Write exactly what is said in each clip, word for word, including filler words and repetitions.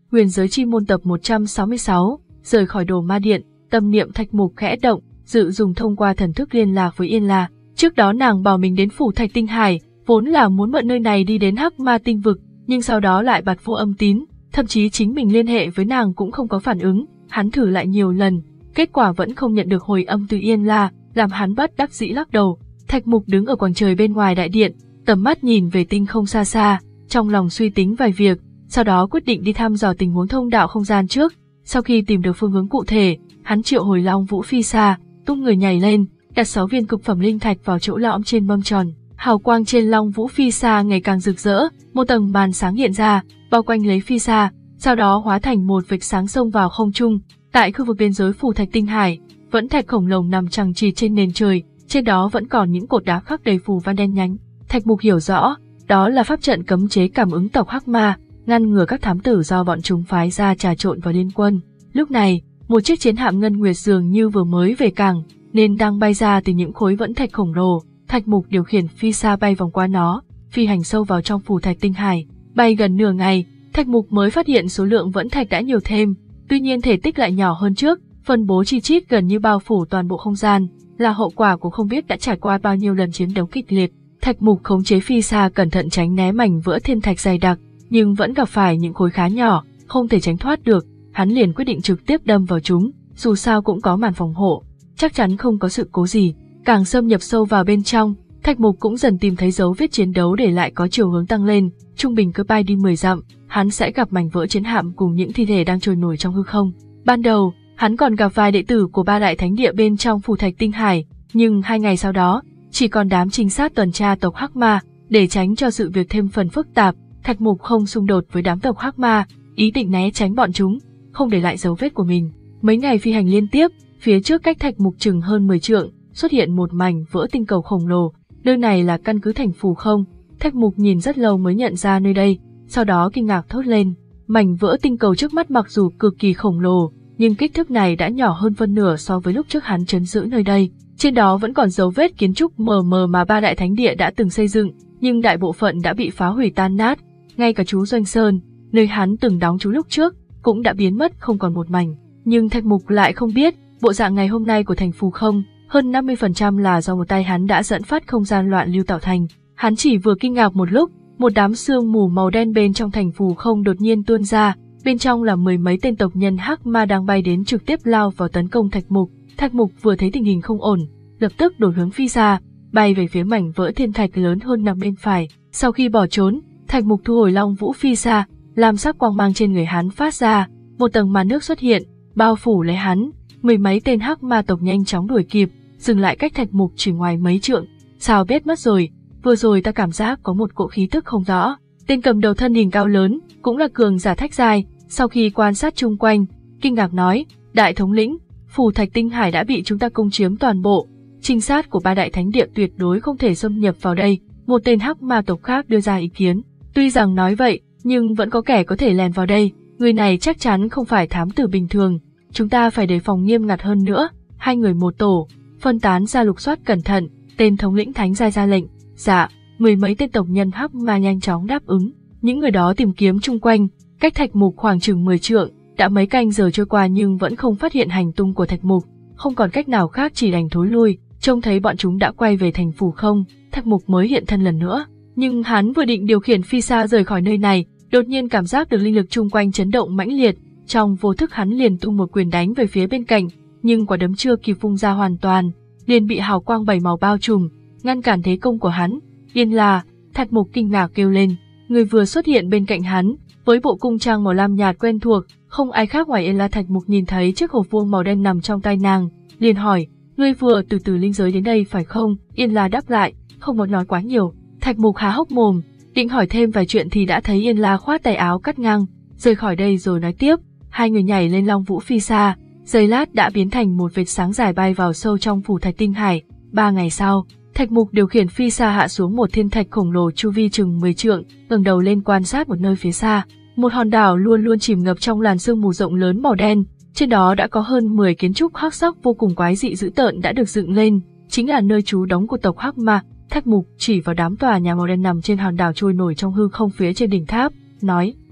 Huyền giới chi môn tập một trăm sáu mươi sáu, rời khỏi Đồ Ma Điện, tâm niệm Thạch Mục khẽ động, dự dùng thông qua thần thức liên lạc với Yên La. Trước đó nàng bảo mình đến phủ Thạch Tinh Hải, vốn là muốn mượn nơi này đi đến Hắc Ma tinh vực, nhưng sau đó lại bật vô âm tín, thậm chí chính mình liên hệ với nàng cũng không có phản ứng. Hắn thử lại nhiều lần, kết quả vẫn không nhận được hồi âm từ Yên La, làm hắn bất đắc dĩ lắc đầu. Thạch Mục đứng ở quảng trời bên ngoài đại điện, tầm mắt nhìn về tinh không xa xa, trong lòng suy tính vài việc, sau đó quyết định đi thăm dò tình huống thông đạo không gian trước. Sau khi tìm được phương hướng cụ thể, hắn triệu hồi Long Vũ Phi Sa, tung người nhảy lên, đặt sáu viên cực phẩm linh thạch vào chỗ lõm trên mâm tròn. Hào quang trên Long Vũ Phi Sa ngày càng rực rỡ, một tầng màn sáng hiện ra, bao quanh lấy Phi Sa, sau đó hóa thành một vệt sáng xông vào không trung. Tại khu vực biên giới phủ Thạch Tinh Hải, vẫn thạch khổng lồ nằm chằng chịt trên nền trời, trên đó vẫn còn những cột đá khắc đầy phù văn đen nhánh. Thạch Mục hiểu rõ, đó là pháp trận cấm chế cảm ứng tộc Hắc Ma, ngăn ngừa các thám tử do bọn chúng phái ra trà trộn vào liên quân. Lúc này, một chiếc chiến hạm Ngân Nguyệt dường như vừa mới về cảng, nên đang bay ra từ những khối vẫn thạch khổng lồ. Thạch Mục điều khiển Phi Sa bay vòng qua nó, phi hành sâu vào trong phủ Thạch Tinh Hải. Bay gần nửa ngày, Thạch Mục mới phát hiện số lượng vẫn thạch đã nhiều thêm, tuy nhiên thể tích lại nhỏ hơn trước, phân bố chi chít gần như bao phủ toàn bộ không gian, là hậu quả của không biết đã trải qua bao nhiêu lần chiến đấu kịch liệt. Thạch Mục khống chế Phi Sa cẩn thận tránh né mảnh vỡ thiên thạch dày đặc, nhưng vẫn gặp phải những khối khá nhỏ, không thể tránh thoát được. Hắn liền quyết định trực tiếp đâm vào chúng, dù sao cũng có màn phòng hộ, chắc chắn không có sự cố gì. Càng xâm nhập sâu vào bên trong, Thạch Mục cũng dần tìm thấy dấu vết chiến đấu để lại có chiều hướng tăng lên, trung bình cứ bay đi mười dặm, hắn sẽ gặp mảnh vỡ chiến hạm cùng những thi thể đang trôi nổi trong hư không. Ban đầu, hắn còn gặp vài đệ tử của ba đại thánh địa bên trong phủ Thạch Tinh Hải, nhưng hai ngày sau đó, chỉ còn đám trinh sát tuần tra tộc Hắc Ma. Để tránh cho sự việc thêm phần phức tạp, Thạch Mục không xung đột với đám tộc Hắc Ma, ý định né tránh bọn chúng, không để lại dấu vết của mình. Mấy ngày phi hành liên tiếp, phía trước cách Thạch Mục chừng hơn mười trượng, xuất hiện một mảnh vỡ tinh cầu khổng lồ. Nơi này là căn cứ thành Phù Không. Thạch Mục nhìn rất lâu mới nhận ra nơi đây, sau đó kinh ngạc thốt lên. Mảnh vỡ tinh cầu trước mắt mặc dù cực kỳ khổng lồ, nhưng kích thước này đã nhỏ hơn phân nửa so với lúc trước hắn trấn giữ nơi đây. Trên đó vẫn còn dấu vết kiến trúc mờ mờ mà ba đại thánh địa đã từng xây dựng, nhưng đại bộ phận đã bị phá hủy tan nát. Ngay cả chú Doanh Sơn, nơi hắn từng đóng trú lúc trước, cũng đã biến mất không còn một mảnh. Nhưng Thạch Mục lại không biết, bộ dạng ngày hôm nay của thành Phù Không, hơn năm mươi phần trăm là do một tay hắn đã dẫn phát không gian loạn lưu tạo thành. Hắn chỉ vừa kinh ngạc một lúc, một đám sương mù màu đen bên trong thành Phù Không đột nhiên tuôn ra, bên trong là mười mấy tên tộc nhân Hắc Ma đang bay đến trực tiếp lao vào tấn công Thạch Mục. Thạch Mục vừa thấy tình hình không ổn, lập tức đổi hướng phi ra, bay về phía mảnh vỡ thiên thạch lớn hơn nằm bên phải. Sau khi bỏ trốn, Thạch Mục thu hồi Long Vũ Phi Sa, lam sắc quang mang trên người hắn phát ra, một tầng màn nước xuất hiện, bao phủ lấy hắn. Mười mấy tên Hắc Ma tộc nhanh chóng đuổi kịp, dừng lại cách Thạch Mục chỉ ngoài mấy trượng. Sao biết mất rồi, vừa rồi ta cảm giác có một cỗ khí tức không rõ. Tên cầm đầu thân hình cao lớn, cũng là cường giả Thách Giai, sau khi quan sát chung quanh, kinh ngạc nói, đại thống lĩnh, phủ Thạch Tinh Hải đã bị chúng ta công chiếm toàn bộ, trinh sát của ba đại thánh địa tuyệt đối không thể xâm nhập vào đây. Một tên Hắc Ma tộc khác đưa ra ý kiến, tuy rằng nói vậy, nhưng vẫn có kẻ có thể lèn vào đây, người này chắc chắn không phải thám tử bình thường, chúng ta phải đề phòng nghiêm ngặt hơn nữa. Hai người một tổ, phân tán ra lục soát cẩn thận. Tên thống lĩnh Thánh Giai ra lệnh. Dạ. Mười mấy tên tộc nhân Hắc Ma nhanh chóng đáp ứng. Những người đó tìm kiếm chung quanh, cách Thạch Mục khoảng chừng mười trượng, đã mấy canh giờ trôi qua nhưng vẫn không phát hiện hành tung của Thạch Mục, không còn cách nào khác chỉ đành thối lui. Trông thấy bọn chúng đã quay về thành Phù Không, Thạch Mục mới hiện thân lần nữa. Nhưng hắn vừa định điều khiển Phi Sa rời khỏi nơi này, đột nhiên cảm giác được linh lực chung quanh chấn động mãnh liệt, trong vô thức hắn liền tung một quyền đánh về phía bên cạnh, nhưng quả đấm chưa kịp vung ra hoàn toàn, liền bị hào quang bảy màu bao trùm, ngăn cản thế công của hắn. Yên La, Thạch Mục kinh ngạc kêu lên, người vừa xuất hiện bên cạnh hắn, với bộ cung trang màu lam nhạt quen thuộc, không ai khác ngoài Yên La. Thạch Mục nhìn thấy chiếc hộp vuông màu đen nằm trong tay nàng, liền hỏi, ngươi vừa từ từ linh giới đến đây phải không? Yên La đáp lại, không muốn nói quá nhiều. Thạch Mục há hốc mồm, định hỏi thêm vài chuyện thì đã thấy Yên La khoát tay áo cắt ngang, rời khỏi đây rồi nói tiếp. Hai người nhảy lên Long Vũ Phi Sa, giây lát đã biến thành một vệt sáng dài bay vào sâu trong phủ Thạch Tinh Hải. Ba ngày sau, Thạch Mục điều khiển Phi Sa hạ xuống một thiên thạch khổng lồ chu vi chừng mười trượng, ngẩng đầu lên quan sát một nơi phía xa. Một hòn đảo luôn luôn chìm ngập trong làn sương mù rộng lớn màu đen, trên đó đã có hơn mười kiến trúc hắc sắc vô cùng quái dị dữ tợn đã được dựng lên, chính là nơi trú đóng của tộc Hắc Ma. Thạch Mục chỉ vào đám tòa nhà màu đen nằm trên hòn đảo trôi nổi trong hư không phía trên đỉnh tháp, nói,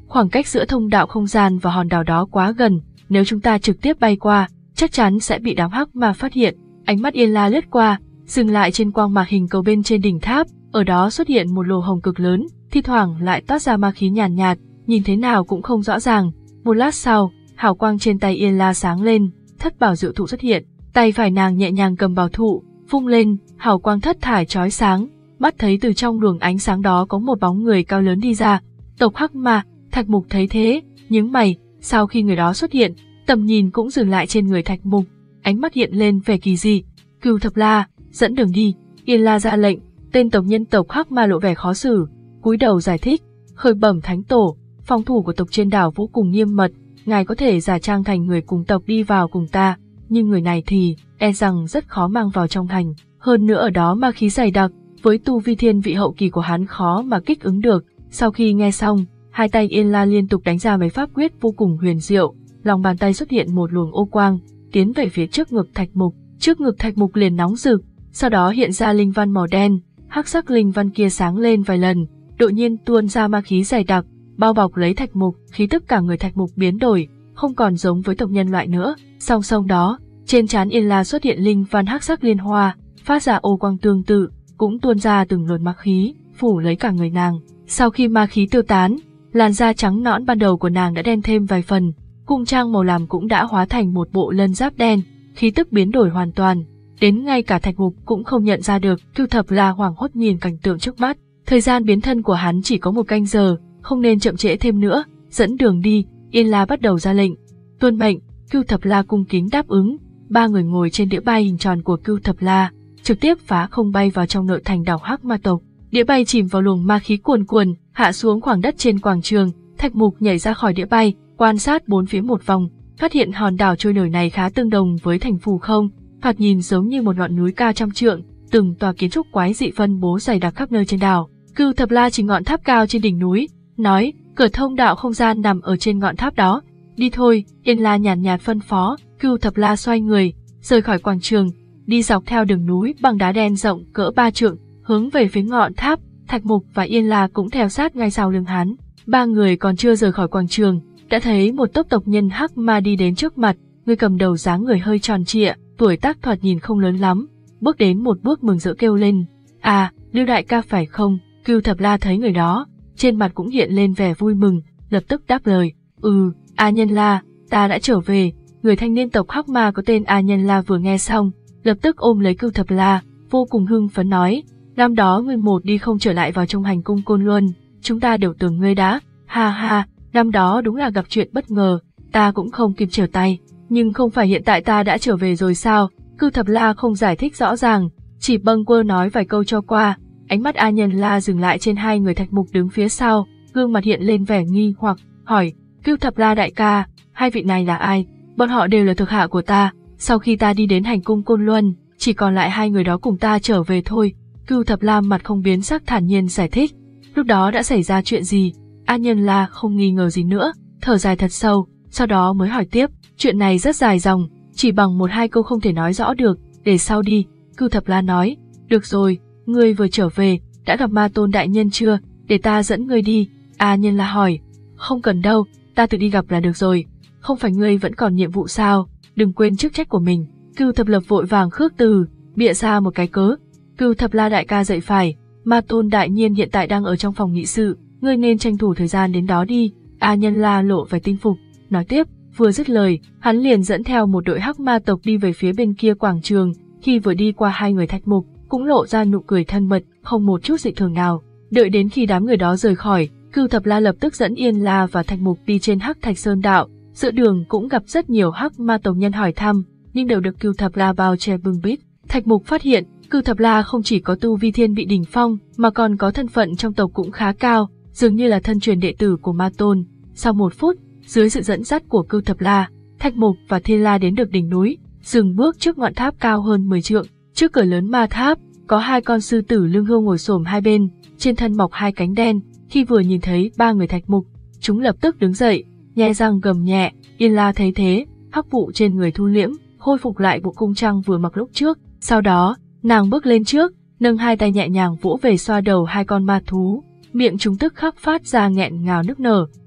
Khoảng cách giữa thông đạo không gian và hòn đảo đó quá gần, nếu chúng ta trực tiếp bay qua, chắc chắn sẽ bị đám hắc ma phát hiện. Ánh mắt Yên La lướt qua, dừng lại trên quang mạc hình cầu bên trên đỉnh tháp, ở đó xuất hiện một lỗ hổng cực lớn, thi thoảng lại toát ra ma khí nhàn nhạt, nhạt, nhìn thế nào cũng không rõ ràng. Một lát sau, hào quang trên tay Yên La sáng lên, thất bảo diệu thụ xuất hiện, tay phải nàng nhẹ nhàng cầm bảo thụ, vung lên, hào quang thất thải chói sáng, mắt thấy từ trong luồng ánh sáng đó có một bóng người cao lớn đi ra. Tộc hắc ma. Thạch Mục thấy thế, nhướng mày, sau khi người đó xuất hiện, tầm nhìn cũng dừng lại trên người Thạch Mục, ánh mắt hiện lên vẻ kỳ dị. Cửu Thập La, dẫn đường đi. Yên La ra lệnh, tên tộc nhân tộc hắc ma lộ vẻ khó xử, cúi đầu giải thích, khởi bẩm thánh tổ, phòng thủ của tộc trên đảo vô cùng nghiêm mật, ngài có thể giả trang thành người cùng tộc đi vào cùng ta, nhưng người này thì e rằng rất khó mang vào trong thành, hơn nữa ở đó ma khí dày đặc, với tu vi thiên vị hậu kỳ của hắn khó mà kích ứng được. Sau khi nghe xong, hai tay Yên La liên tục đánh ra mấy pháp quyết vô cùng huyền diệu, lòng bàn tay xuất hiện một luồng ô quang, tiến về phía trước ngực Thạch Mục, trước ngực Thạch Mục liền nóng rực, sau đó hiện ra linh văn màu đen, hắc sắc linh văn kia sáng lên vài lần, đột nhiên tuôn ra ma khí dày đặc, bao bọc lấy Thạch Mục, khí tức cả người Thạch Mục biến đổi, không còn giống với tộc nhân loại nữa. Song song đó, trên trán Yên La xuất hiện linh văn hắc sắc liên hoa, phát ra ô quang tương tự, cũng tuôn ra từng luồng ma khí, phủ lấy cả người nàng. Sau khi ma khí tiêu tán, làn da trắng nõn ban đầu của nàng đã đen thêm vài phần, cung trang màu làm cũng đã hóa thành một bộ lân giáp đen, khí tức biến đổi hoàn toàn, đến ngay cả Thạch Mục cũng không nhận ra được. Cửu Thập La hoảng hốt nhìn cảnh tượng trước mắt, thời gian biến thân của hắn chỉ có một canh giờ, không nên chậm trễ thêm nữa, dẫn đường đi. Yên La bắt đầu ra lệnh, tuân mệnh. Cửu Thập La cung kính đáp ứng, ba người ngồi trên đĩa bay hình tròn của Cửu Thập La, trực tiếp phá không bay vào trong nội thành đảo hắc ma tộc. Đĩa bay chìm vào luồng ma khí cuồn cuộn, hạ xuống khoảng đất trên quảng trường. Thạch Mục nhảy ra khỏi đĩa bay, quan sát bốn phía một vòng, phát hiện hòn đảo trôi nổi này khá tương đồng với thành Phù Không, thoạt nhìn giống như một ngọn núi cao trăm trượng, từng tòa kiến trúc quái dị phân bố dày đặc khắp nơi trên đảo. Cửu Thập La chỉ ngọn tháp cao trên đỉnh núi, nói, cửa thông đạo không gian nằm ở trên ngọn tháp đó. Đi thôi, Yên La nhàn nhạt phân phó. Cửu Thập La xoay người, rời khỏi quảng trường, đi dọc theo đường núi bằng đá đen rộng cỡ ba trượng, hướng về phía ngọn tháp. Thạch Mục và Yên La cũng theo sát ngay sau lưng hắn. Ba người còn chưa rời khỏi quảng trường, đã thấy một tốp tộc nhân hắc ma đi đến trước mặt. Người cầm đầu dáng người hơi tròn trịa, tuổi tác thoạt nhìn không lớn lắm, bước đến một bước mừng rỡ kêu lên, à, Lưu đại ca phải không? Cửu Thập La thấy người đó, trên mặt cũng hiện lên vẻ vui mừng, lập tức đáp lời, ừ, A Nhân La, ta đã trở về. Người thanh niên tộc hắc ma có tên A Nhân La vừa nghe xong, lập tức ôm lấy Cửu Thập La, vô cùng hưng phấn nói, năm đó ngươi một đi không trở lại vào trong hành cung Côn Luân, chúng ta đều tưởng ngươi đã, ha ha, năm đó đúng là gặp chuyện bất ngờ, ta cũng không kịp trở tay, nhưng không phải hiện tại ta đã trở về rồi sao? Cửu Thập La không giải thích rõ ràng, chỉ bâng quơ nói vài câu cho qua. Ánh mắt A Nhân La dừng lại trên hai người Thạch Mục đứng phía sau, gương mặt hiện lên vẻ nghi hoặc, hỏi, Cửu Thập La đại ca, hai vị này là ai? Bọn họ đều là thuộc hạ của ta, sau khi ta đi đến hành cung Côn Luân, chỉ còn lại hai người đó cùng ta trở về thôi. Cửu Thập La mặt không biến sắc thản nhiên giải thích, lúc đó đã xảy ra chuyện gì? A Nhân La không nghi ngờ gì nữa, thở dài thật sâu, sau đó mới hỏi tiếp, chuyện này rất dài dòng, chỉ bằng một hai câu không thể nói rõ được, để sau đi. Cửu Thập La nói, được rồi, ngươi vừa trở về, đã gặp Ma Tôn đại nhân chưa, để ta dẫn ngươi đi. A Nhân La hỏi, không cần đâu, ta tự đi gặp là được rồi, không phải ngươi vẫn còn nhiệm vụ sao, đừng quên chức trách của mình. Cửu Thập Lập vội vàng khước từ, bịa ra một cái cớ. Cửu Thập La đại ca dậy phải, Ma Tôn đại nhân hiện tại đang ở trong phòng nghị sự, ngươi nên tranh thủ thời gian đến đó đi. A Nhân La lộ vẻ tin phục, nói tiếp, vừa dứt lời, hắn liền dẫn theo một đội hắc ma tộc đi về phía bên kia quảng trường. Khi vừa đi qua hai người Thạch Mục, cũng lộ ra nụ cười thân mật, không một chút dị thường nào. Đợi đến khi đám người đó rời khỏi, Cửu Thập La lập tức dẫn Yên La và Thạch Mục đi trên Hắc Thạch Sơn đạo. Giữa đường cũng gặp rất nhiều hắc ma tộc nhân hỏi thăm, nhưng đều được Cửu Thập La bao che bưng bít. Thạch Mục phát hiện, Cửu Thập La không chỉ có tu vi thiên vị đỉnh phong, mà còn có thân phận trong tộc cũng khá cao, dường như là thân truyền đệ tử của Ma Tôn. Sau một phút, dưới sự dẫn dắt của Cửu Thập La, Thạch Mục và Thiên La đến được đỉnh núi, dừng bước trước ngọn tháp cao hơn mười trượng. Trước cửa lớn ma tháp, có hai con sư tử lưng hươu ngồi xổm hai bên, trên thân mọc hai cánh đen. Khi vừa nhìn thấy ba người Thạch Mục, chúng lập tức đứng dậy, nhe răng gầm nhẹ. Yên La thấy thế, hắc vụ trên người thu liễm, khôi phục lại bộ cung trang vừa mặc lúc trước. Sau đó, nàng bước lên trước, nâng hai tay nhẹ nhàng vỗ về xoa đầu hai con ma thú, miệng chúng tức khắc phát ra nghẹn ngào nức nở.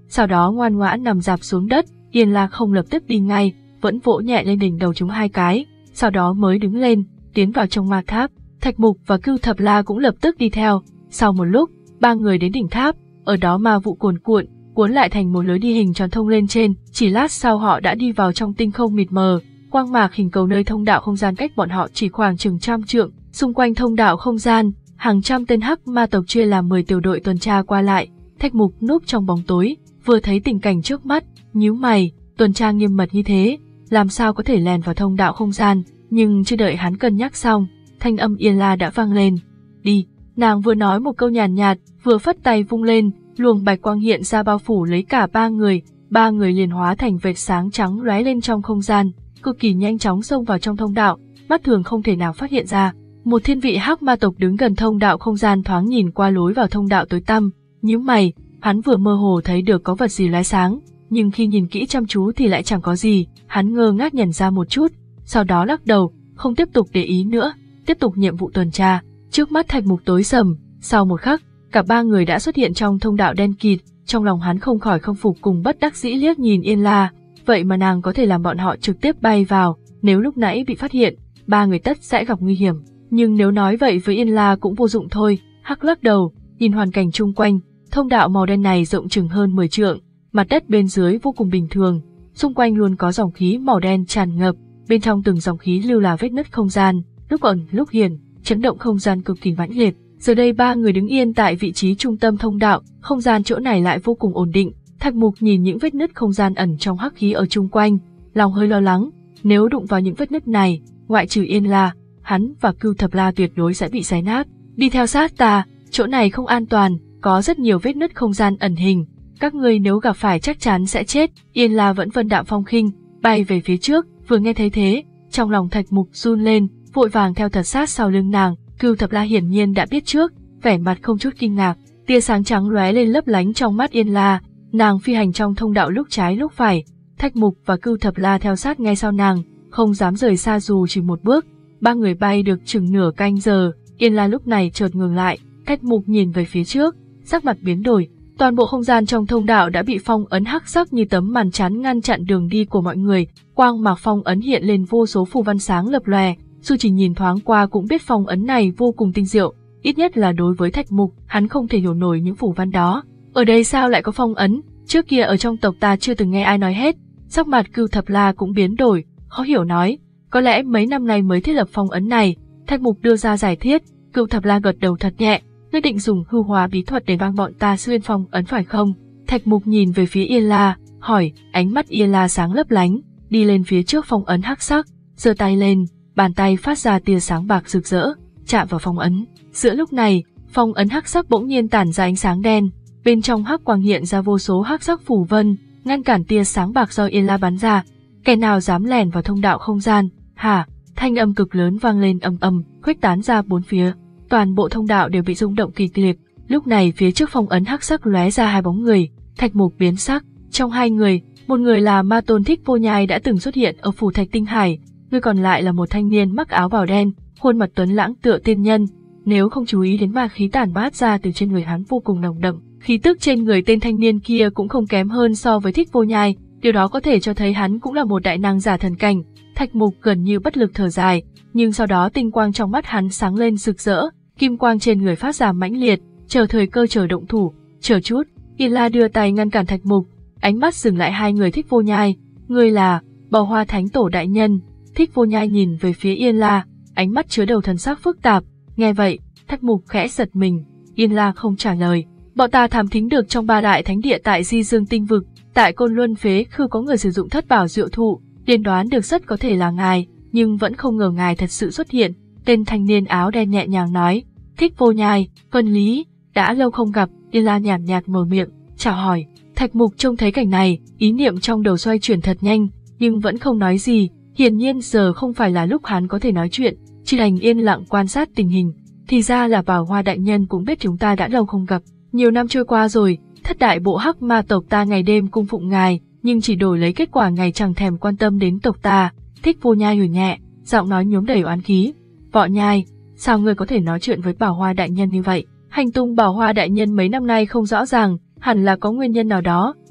sau đó ngoan ngoãn nằm rạp xuống đất. Yên La không lập tức đi ngay, vẫn vỗ nhẹ lên đỉnh đầu chúng hai cái, sau đó mới đứng lên, tiến vào trong ma tháp. Thạch Mục và Cưu Thập La cũng lập tức đi theo. Sau một lúc, ba người đến đỉnh tháp, ở đó ma vụ cuồn cuộn, cuốn lại thành một lối đi hình tròn thông lên trên. Chỉ lát sau họ đã đi vào trong tinh không mịt mờ, quang mạc hình cầu nơi thông đạo không gian cách bọn họ chỉ khoảng chừng trăm trượng. Xung quanh thông đạo không gian, hàng trăm tên hắc ma tộc chia làm mười tiểu đội tuần tra qua lại. Thạch Mục núp trong bóng tối, vừa thấy tình cảnh trước mắt, nhíu mày, tuần tra nghiêm mật như thế, làm sao có thể lèn vào thông đạo không gian? Nhưng chưa đợi hắn cân nhắc xong, thanh âm Yên La đã vang lên. Đi, nàng vừa nói một câu nhàn nhạt, nhạt, vừa phất tay vung lên, luồng bạch quang hiện ra bao phủ lấy cả ba người, ba người liền hóa thành vệt sáng trắng lóe lên trong không gian, cực kỳ nhanh chóng xông vào trong thông đạo, mắt thường không thể nào phát hiện ra. Một thiên vị hắc ma tộc đứng gần thông đạo không gian thoáng nhìn qua lối vào thông đạo tối tăm, nhíu mày, hắn vừa mơ hồ thấy được có vật gì lóe sáng, nhưng khi nhìn kỹ chăm chú thì lại chẳng có gì, hắn ngơ ngác nhận ra một chút, sau đó lắc đầu, không tiếp tục để ý nữa, tiếp tục nhiệm vụ tuần tra. Trước mắt Thạch Mục tối sầm, sau một khắc, cả ba người đã xuất hiện trong thông đạo đen kịt, trong lòng hắn không khỏi không phục cùng bất đắc dĩ liếc nhìn Yên La, vậy mà nàng có thể làm bọn họ trực tiếp bay vào, nếu lúc nãy bị phát hiện, ba người tất sẽ gặp nguy hiểm. Nhưng nếu nói vậy với Yên La cũng vô dụng thôi, hắc lắc đầu, nhìn hoàn cảnh chung quanh, thông đạo màu đen này rộng chừng hơn mười trượng, mặt đất bên dưới vô cùng bình thường, xung quanh luôn có dòng khí màu đen tràn ngập, bên trong từng dòng khí lưu là vết nứt không gian, lúc ẩn lúc hiển, chấn động không gian cực kỳ mãnh liệt. Giờ đây ba người đứng yên tại vị trí trung tâm thông đạo, không gian chỗ này lại vô cùng ổn định. Thạch Mục nhìn những vết nứt không gian ẩn trong hắc khí ở chung quanh, lòng hơi lo lắng, nếu đụng vào những vết nứt này, ngoại trừ Yên La, hắn và Cưu Thập La tuyệt đối sẽ bị xé nát. Đi theo sát ta, chỗ này không an toàn, có rất nhiều vết nứt không gian ẩn hình, các ngươi nếu gặp phải chắc chắn sẽ chết. Yên La vẫn vân đạm phong khinh, bay về phía trước, vừa nghe thấy thế, trong lòng Thạch Mục run lên, vội vàng theo thật sát sau lưng nàng. Cưu Thập La hiển nhiên đã biết trước, vẻ mặt không chút kinh ngạc, tia sáng trắng lóe lên lấp lánh trong mắt Yên La, nàng phi hành trong thông đạo lúc trái lúc phải, Thạch Mục và Cưu Thập La theo sát ngay sau nàng, không dám rời xa dù chỉ một bước. Ba người bay được chừng nửa canh giờ, Yên La lúc này chợt ngừng lại, Thạch Mục nhìn về phía trước, sắc mặt biến đổi, toàn bộ không gian trong thông đạo đã bị phong ấn hắc sắc như tấm màn chắn ngăn chặn đường đi của mọi người, quang mạc phong ấn hiện lên vô số phù văn sáng lập lòe, dù chỉ nhìn thoáng qua cũng biết phong ấn này vô cùng tinh diệu, ít nhất là đối với Thạch Mục, hắn không thể hiểu nổi những phù văn đó. Ở đây sao lại có phong ấn, trước kia ở trong tộc ta chưa từng nghe ai nói hết. Sắc mặt Cưu Thập La cũng biến đổi, khó hiểu nói, có lẽ mấy năm nay mới thiết lập phong ấn này. Thạch Mục đưa ra giải thích, Cưu Thập La gật đầu thật nhẹ, ngươi định dùng hư hóa bí thuật để帮bọn ta xuyên phong ấn phải không? Thạch Mục nhìn về phía Yên La, hỏi, ánh mắt Yên La sáng lấp lánh, đi lên phía trước phong ấn hắc sắc, giơ tay lên, bàn tay phát ra tia sáng bạc rực rỡ, chạm vào phong ấn. Giữa lúc này, phong ấn hắc sắc bỗng nhiên tản ra ánh sáng đen, bên trong hắc quang hiện ra vô số hắc sắc phù vân, ngăn cản tia sáng bạc do Yên La bắn ra. Kẻ nào dám lẻn vào thông đạo không gian? Hả? Thanh âm cực lớn vang lên ầm ầm, khuếch tán ra bốn phía. Toàn bộ thông đạo đều bị rung động kỳ liệt. Lúc này phía trước phong ấn hắc sắc lóe ra hai bóng người. Thạch Mục biến sắc. Trong hai người, một người là ma tôn Thích Vô Nhai đã từng xuất hiện ở phủ Thạch Tinh Hải, người còn lại là một thanh niên mặc áo bào đen, khuôn mặt tuấn lãng tựa tiên nhân. Nếu không chú ý đến ma khí tản mát ra từ trên người hắn vô cùng nồng đậm, khí tức trên người tên thanh niên kia cũng không kém hơn so với Thích Vô Nhai, điều đó có thể cho thấy hắn cũng là một đại năng giả thần cảnh. Thạch Mục gần như bất lực thở dài, nhưng sau đó tinh quang trong mắt hắn sáng lên rực rỡ, kim quang trên người phát ra mãnh liệt, chờ thời cơ chờ động thủ. Chờ chút, Yên La đưa tay ngăn cản Thạch Mục, ánh mắt dừng lại hai người Thích Vô Nhai, ngươi là Bào Hoa Thánh Tổ đại nhân. Thích Vô Nhai nhìn về phía Yên La, ánh mắt chứa đầu thần sắc phức tạp. Nghe vậy, Thạch Mục khẽ giật mình. Yên La không trả lời. Bọn ta thám thính được trong ba đại thánh địa tại Di Dương Tinh Vực, tại Côn Luân Phế Khư có người sử dụng thất bảo diệu thụ, tiên đoán được rất có thể là ngài, nhưng vẫn không ngờ ngài thật sự xuất hiện. Tên thanh niên áo đen nhẹ nhàng nói. Thích Vô Nhai, Vân Lý, đã lâu không gặp. Yên La nhàn nhạt mở miệng, chào hỏi. Thạch Mục trông thấy cảnh này, ý niệm trong đầu xoay chuyển thật nhanh, nhưng vẫn không nói gì. Hiển nhiên giờ không phải là lúc hắn có thể nói chuyện, chỉ đành yên lặng quan sát tình hình. Thì ra là Bảo Hoa đại nhân cũng biết chúng ta đã lâu không gặp. Nhiều năm trôi qua rồi, thất đại bộ hắc ma tộc ta ngày đêm cung phụng ngài, nhưng chỉ đổi lấy kết quả ngài chẳng thèm quan tâm đến tộc ta. Thích Vô Nhai hừ nhẹ, giọng nói nhuốm đầy oán khí. Võ Nhai, sao ngươi có thể nói chuyện với Bảo Hoa đại nhân như vậy? Hành tung Bảo Hoa đại nhân mấy năm nay không rõ ràng, hẳn là có nguyên nhân nào đó,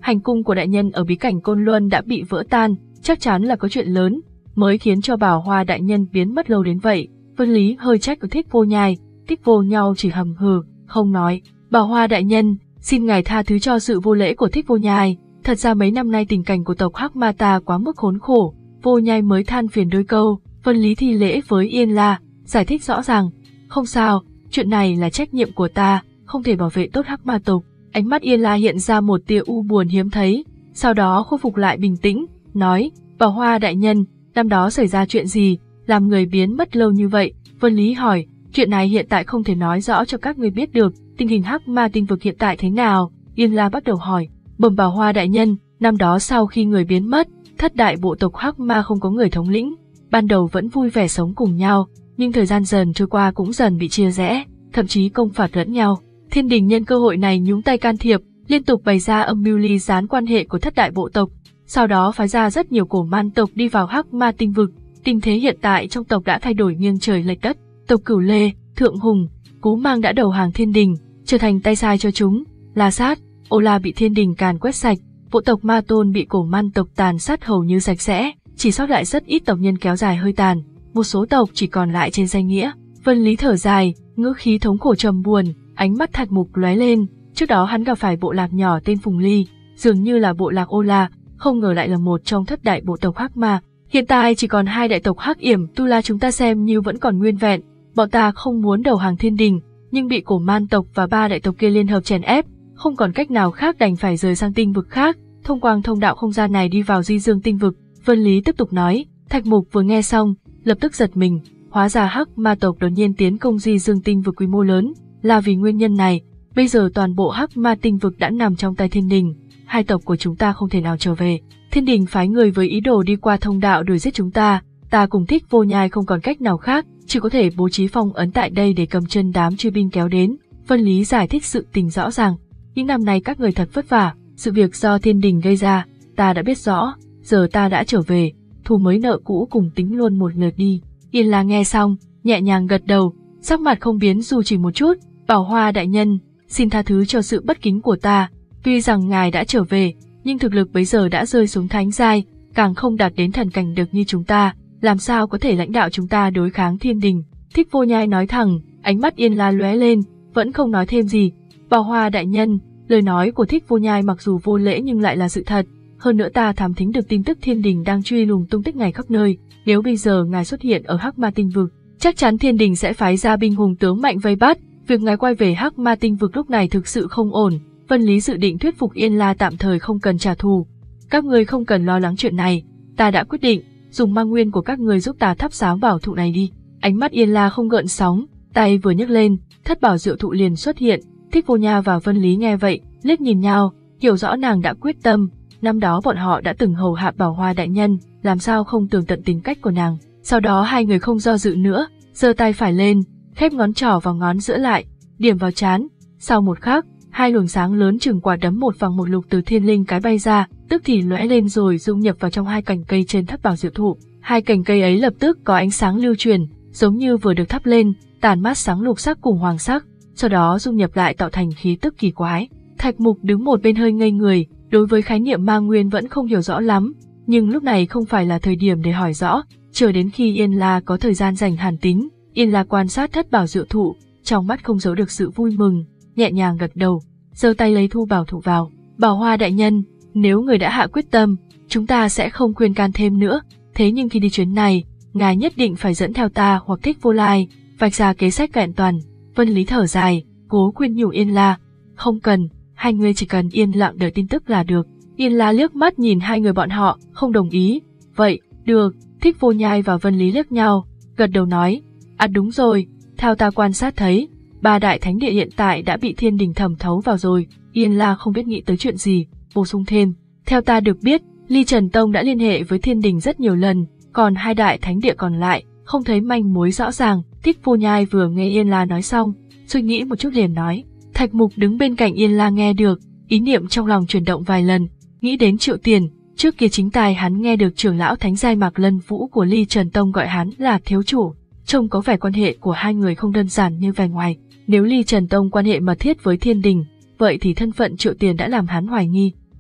Hành cung của đại nhân ở bí cảnh Côn Luân đã bị vỡ tan, chắc chắn là có chuyện lớn, mới khiến cho Bảo Hoa đại nhân biến mất lâu đến vậy. Vân Lý hơi trách của Thích Vô Nhai, Thích Vô Nhau chỉ hầm hừ, không nói. Bảo Hoa đại nhân, xin ngài tha thứ cho sự vô lễ của Thích Vô Nhai. Thật ra mấy năm nay tình cảnh của tộc Hắc Ma ta quá mức khốn khổ, Vô Nhai mới than phiền đôi câu. Vân Lý thi lễ với Yên La, giải thích rõ ràng. Không sao, chuyện này là trách nhiệm của ta, không thể bảo vệ tốt Hắc Ma tộc. Ánh mắt Yên La hiện ra một tia u buồn hiếm thấy, sau đó khôi phục lại bình tĩnh, nói, Bảo Hoa đại nhân, năm đó xảy ra chuyện gì, làm người biến mất lâu như vậy? Vân Lý hỏi, chuyện này hiện tại không thể nói rõ cho các người biết được, tình hình Hắc Ma tinh vực hiện tại thế nào? Yên La bắt đầu hỏi, bẩm Bảo Hoa đại nhân, năm đó sau khi người biến mất, thất đại bộ tộc Hắc Ma không có người thống lĩnh, ban đầu vẫn vui vẻ sống cùng nhau, nhưng thời gian dần trôi qua cũng dần bị chia rẽ, thậm chí công phạt lẫn nhau. Thiên đình nhân cơ hội này nhúng tay can thiệp, liên tục bày ra âm mưu ly gián quan hệ của thất đại bộ tộc, sau đó phái ra rất nhiều cổ man tộc đi vào Hắc Ma tinh vực. Tình thế hiện tại trong tộc đã thay đổi nghiêng trời lệch đất, tộc Cửu Lê, Thượng Hùng, Cú Mang đã đầu hàng thiên đình, trở thành tay sai cho chúng. La Sát, Ô La bị thiên đình càn quét sạch, bộ tộc Ma Tôn bị cổ man tộc tàn sát hầu như sạch sẽ, chỉ sót lại rất ít tộc nhân kéo dài hơi tàn, một số tộc chỉ còn lại trên danh nghĩa. Vân Lý thở dài, ngữ khí thống khổ trầm buồn, ánh mắt Thạch Mục lóe lên. Trước đó hắn gặp phải bộ lạc nhỏ tên Phùng Ly, dường như là bộ lạc Ô La, không ngờ lại là một trong thất đại bộ tộc Hắc Ma. Hiện tại chỉ còn hai đại tộc Hắc Yểm Tu La chúng ta xem như vẫn còn nguyên vẹn. Bọn ta không muốn đầu hàng thiên đình, nhưng bị cổ man tộc và ba đại tộc kia liên hợp chèn ép, không còn cách nào khác đành phải rời sang tinh vực khác, thông qua thông đạo không gian này đi vào Di Dương tinh vực. Vân Lý tiếp tục nói. Thạch Mục vừa nghe xong, lập tức giật mình, hóa ra Hắc Ma tộc đột nhiên tiến công Di Dương tinh vực quy mô lớn, là vì nguyên nhân này. Bây giờ toàn bộ Hắc Ma tinh vực đã nằm trong tay thiên đình, hai tộc của chúng ta không thể nào trở về. Thiên đình phái người với ý đồ đi qua thông đạo đuổi giết chúng ta, ta cùng Thích Vô Nhai không còn cách nào khác, chỉ có thể bố trí phong ấn tại đây để cầm chân đám truy binh kéo đến. Vân Lý giải thích sự tình rõ ràng. Những năm nay các người thật vất vả, sự việc do thiên đình gây ra, ta đã biết rõ, giờ ta đã trở về, thù mới nợ cũ cùng tính luôn một lượt đi. Yên La nghe xong, nhẹ nhàng gật đầu, sắc mặt không biến dù chỉ một chút. Bảo Hoa đại nhân, xin tha thứ cho sự bất kính của ta, tuy rằng ngài đã trở về, nhưng thực lực bấy giờ đã rơi xuống thánh giai, càng không đạt đến thần cảnh được như chúng ta, làm sao có thể lãnh đạo chúng ta đối kháng thiên đình. Thích Vô Nhai nói thẳng, ánh mắt Yên La lóe lên, vẫn không nói thêm gì. Bảo Hoa đại nhân, lời nói của Thích Vô Nhai mặc dù vô lễ nhưng lại là sự thật, hơn nữa ta thám thính được tin tức thiên đình đang truy lùng tung tích ngài khắp nơi, nếu bây giờ ngài xuất hiện ở Hắc Ma tinh vực, chắc chắn thiên đình sẽ phái ra binh hùng tướng mạnh vây bắt, việc ngài quay về Hắc Ma tinh vực lúc này thực sự không ổn. Vân Lý dự định thuyết phục Yên La tạm thời không cần trả thù. Các ngươi không cần lo lắng chuyện này, ta đã quyết định, dùng ma nguyên của các ngươi giúp ta thắp sáng bảo thụ này đi. Ánh mắt Yên La không gợn sóng, tay vừa nhấc lên, thất bảo diệu thụ liền xuất hiện. Thích Vô Nha và Vân Lý nghe vậy, liếc nhìn nhau, hiểu rõ nàng đã quyết tâm. Năm đó bọn họ đã từng hầu hạ Bảo Hoa đại nhân, làm sao không tường tận tính cách của nàng. Sau đó hai người không do dự nữa, giơ tay phải lên, khép ngón trỏ vào ngón giữa lại, điểm vào trán. Sau một khắc, hai luồng sáng lớn chừng quả đấm một vàng một lục từ thiên linh cái bay ra, tức thì lóe lên rồi dung nhập vào trong hai cành cây trên thất bảo diệu thụ. Hai cành cây ấy lập tức có ánh sáng lưu truyền, giống như vừa được thắp lên, tàn mát sáng lục sắc cùng hoàng sắc, sau đó dung nhập lại tạo thành khí tức kỳ quái. Thạch Mục đứng một bên hơi ngây người, đối với khái niệm ma nguyên vẫn không hiểu rõ lắm, nhưng lúc này không phải là thời điểm để hỏi rõ, chờ đến khi Yên La có thời gian dành hàn tính. Yên La quan sát thất bảo diệu thụ, trong mắt không giấu được sự vui mừng, nhẹ nhàng gật đầu, giơ tay lấy thu bảo thụ vào. Bảo Hoa đại nhân, nếu người đã hạ quyết tâm, chúng ta sẽ không khuyên can thêm nữa, thế nhưng khi đi chuyến này, ngài nhất định phải dẫn theo ta hoặc Thích Vô Lai, vạch ra kế sách vẹn toàn. Vân Lý thở dài, cố khuyên nhủ Yên La, không cần, hai người chỉ cần yên lặng đợi tin tức là được. Yên La liếc mắt nhìn hai người bọn họ, không đồng ý. Vậy, được. Thích Vô Nhai và Vân Lý liếc nhau, gật đầu nói, à đúng rồi, theo ta quan sát thấy, ba đại thánh địa hiện tại đã bị thiên đình thẩm thấu vào rồi. Yên La không biết nghĩ tới chuyện gì, bổ sung thêm, theo ta được biết, Ly Trần Tông đã liên hệ với thiên đình rất nhiều lần, còn hai đại thánh địa còn lại, không thấy manh mối rõ ràng. Thích Vô Nhai vừa nghe Yên La nói xong, suy nghĩ một chút liền nói. Thạch Mục đứng bên cạnh Yên La nghe được, ý niệm trong lòng chuyển động vài lần, nghĩ đến Triệu Tiền, trước kia chính tài hắn nghe được trưởng lão thánh giai Mạc Lân Vũ của Ly Trần Tông gọi hắn là thiếu chủ, trông có vẻ quan hệ của hai người không đơn giản như vẻ ngoài. Nếu Ly Trần Tông quan hệ mật thiết với thiên đình, vậy thì thân phận Triệu Tiền đã làm hắn hoài nghi.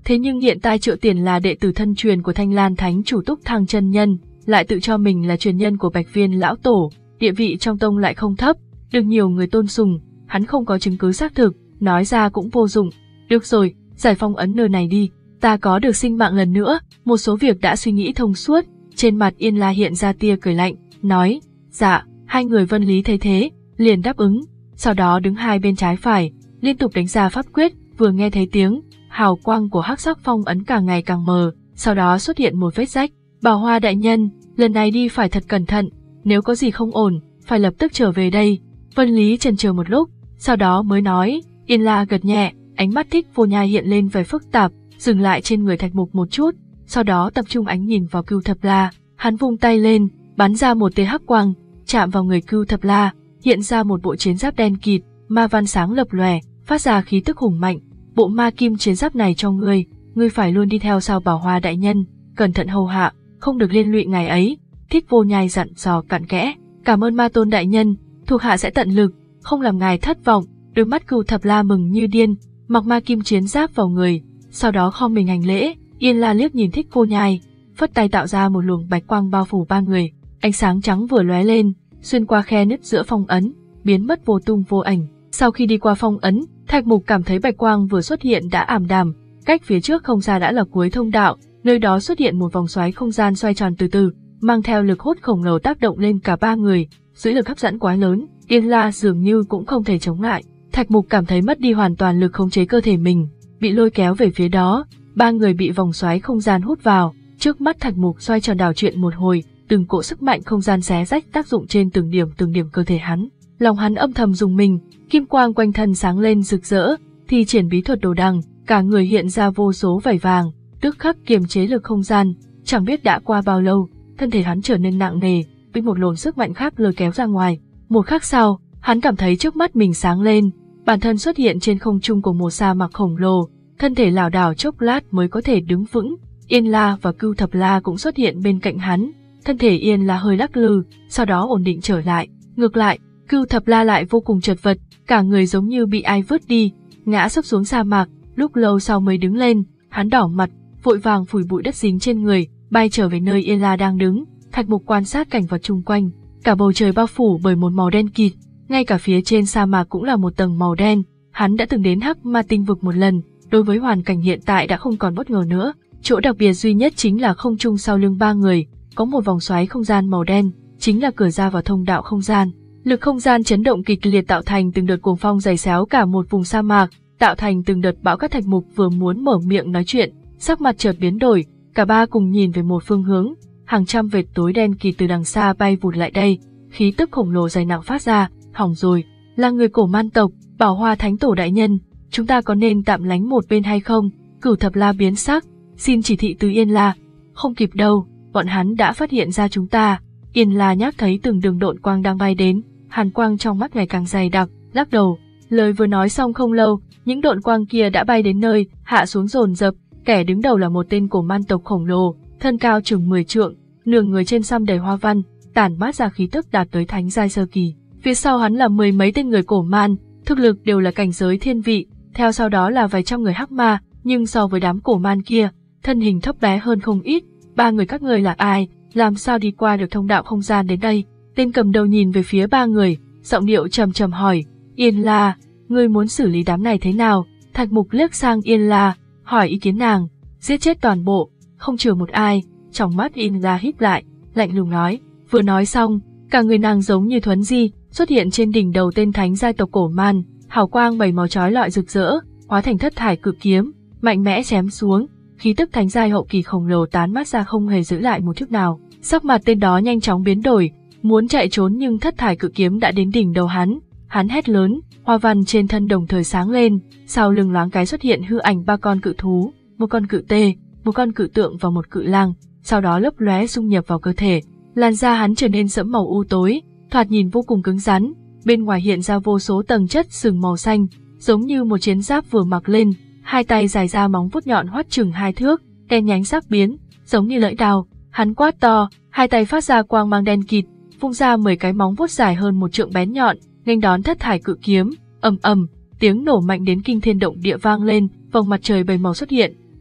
Thế nhưng hiện tại Triệu Tiền là đệ tử thân truyền của Thanh Lan Thánh chủ Túc Thăng chân nhân, lại tự cho mình là truyền nhân của Bạch Viên lão tổ, địa vị trong tông lại không thấp, được nhiều người tôn sùng, hắn không có chứng cứ xác thực, nói ra cũng vô dụng. Được rồi, giải phong ấn nơi này đi, ta có được sinh mạng lần nữa, một số việc đã suy nghĩ thông suốt. Trên mặt Yên La hiện ra tia cười lạnh, nói, dạ. Hai người Vân Lý thấy thế, liền đáp ứng, sau đó đứng hai bên trái phải, liên tục đánh ra pháp quyết, vừa nghe thấy tiếng, hào quang của hắc sắc phong ấn càng ngày càng mờ, sau đó xuất hiện một vết rách. Bảo Hoa đại nhân, lần này đi phải thật cẩn thận, nếu có gì không ổn, phải lập tức trở về đây. Vân Lý chần chờ một lúc, sau đó mới nói. Yên La gật nhẹ, ánh mắt Thích Vô Nhai hiện lên vẻ phức tạp, dừng lại trên người Thạch Mục một chút, sau đó tập trung ánh nhìn vào Cưu Thập La, hắn vung tay lên, bắn ra một tia hắc quang, chạm vào người Cưu Thập La, hiện ra một bộ chiến giáp đen kịt, ma văn sáng lập lòe, phát ra khí tức hùng mạnh. Bộ ma kim chiến giáp này cho ngươi, ngươi phải luôn đi theo sau Bảo Hoa đại nhân, cẩn thận hầu hạ, không được liên lụy ngài ấy. Thích Vô Nhai dặn dò cặn kẽ. Cảm ơn Ma Tôn đại nhân, thuộc hạ sẽ tận lực, không làm ngài thất vọng. Đôi mắt Cưu Thập La mừng như điên, mặc ma kim chiến giáp vào người, sau đó khom mình hành lễ. Yên La liếc nhìn Thích Vô Nhai, phất tay tạo ra một luồng bạch quang bao phủ ba người, ánh sáng trắng vừa lóe lên, xuyên qua khe nứt giữa phong ấn, biến mất vô tung vô ảnh. Sau khi đi qua phong ấn, Thạch Mục cảm thấy bạch quang vừa xuất hiện đã ảm đạm, cách phía trước không xa đã là cuối thông đạo, nơi đó xuất hiện một vòng xoáy không gian xoay tròn từ từ, mang theo lực hút khổng lồ tác động lên cả ba người, dưới lực hấp dẫn quá lớn, Yên La dường như cũng không thể chống lại. Thạch Mục cảm thấy mất đi hoàn toàn lực khống chế cơ thể mình, bị lôi kéo về phía đó, ba người bị vòng xoáy không gian hút vào, trước mắt Thạch Mục xoay tròn đảo chuyện một hồi, từng cỗ sức mạnh không gian xé rách tác dụng trên từng điểm từng điểm cơ thể hắn. Lòng hắn âm thầm rùng mình, kim quang quanh thân sáng lên rực rỡ, thi triển bí thuật đồ đằng, cả người hiện ra vô số vảy vàng, tức khắc kiềm chế lực không gian. Chẳng biết đã qua bao lâu, thân thể hắn trở nên nặng nề, bị một luồng sức mạnh khác lôi kéo ra ngoài. Một khắc sau, hắn cảm thấy trước mắt mình sáng lên, bản thân xuất hiện trên không trung của một sa mạc khổng lồ, thân thể lảo đảo chốc lát mới có thể đứng vững. Yên La và Cưu Thập La cũng xuất hiện bên cạnh hắn, thân thể Yên La hơi lắc lư, sau đó ổn định trở lại. Ngược lại, Cưu Thập La lại vô cùng chật vật, cả người giống như bị ai vứt đi, ngã sấp xuống sa mạc, lúc lâu sau mới đứng lên, hắn đỏ mặt, vội vàng phủi bụi đất dính trên người, bay trở về nơi Yên La đang đứng. Thạch Mục quan sát cảnh vật chung quanh, cả bầu trời bao phủ bởi một màu đen kịt, ngay cả phía trên sa mạc cũng là một tầng màu đen. Hắn đã từng đến Hắc Ma Tinh vực một lần, đối với hoàn cảnh hiện tại đã không còn bất ngờ nữa. Chỗ đặc biệt duy nhất chính là không trung sau lưng ba người, có một vòng xoáy không gian màu đen, chính là cửa ra vào thông đạo không gian. Lực không gian chấn động kịch liệt tạo thành từng đợt cuồng phong giày xéo cả một vùng sa mạc, tạo thành từng đợt bão cát. Thạch Mục vừa muốn mở miệng nói chuyện, sắc mặt chợt biến đổi, cả ba cùng nhìn về một phương hướng, hàng trăm vệt tối đen kịt từ đằng xa bay vụt lại đây, khí tức khổng lồ dày nặng phát ra. Hỏng rồi, là người cổ man tộc, Bảo Hoa Thánh Tổ đại nhân, chúng ta có nên tạm lánh một bên hay không? Cửu Thập La biến sắc, xin chỉ thị từ Yên La. Không kịp đâu, bọn hắn đã phát hiện ra chúng ta. Yên La nhắc thấy từng đường độn quang đang bay đến, hàn quang trong mắt ngày càng dày đặc, lắc đầu. Lời vừa nói xong không lâu, những độn quang kia đã bay đến nơi, hạ xuống dồn dập. Kẻ đứng đầu là một tên cổ man tộc khổng lồ, thân cao chừng mười trượng, nửa người trên xăm đầy hoa văn, tản mát ra khí tức đạt tới thánh giai sơ kỳ. Phía sau hắn là mười mấy tên người cổ man, thực lực đều là cảnh giới thiên vị, theo sau đó là vài trăm người hắc ma, nhưng so với đám cổ man kia, thân hình thấp bé hơn không ít. Ba người các ngươi là ai, làm sao đi qua được thông đạo không gian đến đây? Tên cầm đầu nhìn về phía ba người, giọng điệu trầm trầm hỏi. Yên La, ngươi muốn xử lý đám này thế nào? Thạch Mục liếc sang Yên La, hỏi ý kiến nàng. Giết chết toàn bộ, không trừ một ai. Trong mắt Yên La híp lại, lạnh lùng nói. Vừa nói xong, cả người nàng giống như thuấn di, xuất hiện trên đỉnh đầu tên thánh giai tộc cổ man, hào quang bảy màu chói lọi rực rỡ, hóa thành thất thải cự kiếm, mạnh mẽ chém xuống, khí tức thánh giai hậu kỳ khổng lồ tán mát ra không hề giữ lại một chút nào. Sắc mặt tên đó nhanh chóng biến đổi, muốn chạy trốn nhưng thất thải cự kiếm đã đến đỉnh đầu hắn, hắn hét lớn, hoa văn trên thân đồng thời sáng lên, sau lưng loáng cái xuất hiện hư ảnh ba con cự thú, một con cự tê, một con cự tượng và một cự lang, sau đó lấp lóe dung nhập vào cơ thể, làn da hắn trở nên sẫm màu u tối, thoạt nhìn vô cùng cứng rắn, bên ngoài hiện ra vô số tầng chất sừng màu xanh, giống như một chiến giáp vừa mặc lên, hai tay dài ra móng vuốt nhọn hoắt chừng hai thước, đen nhánh sắc biến, giống như lưỡi đao, hắn quát to, hai tay phát ra quang mang đen kịt, phun ra mười cái móng vuốt dài hơn một trượng bén nhọn, nghênh đón thất thải cự kiếm, ầm ầm, tiếng nổ mạnh đến kinh thiên động địa vang lên, vòng mặt trời bảy màu xuất hiện,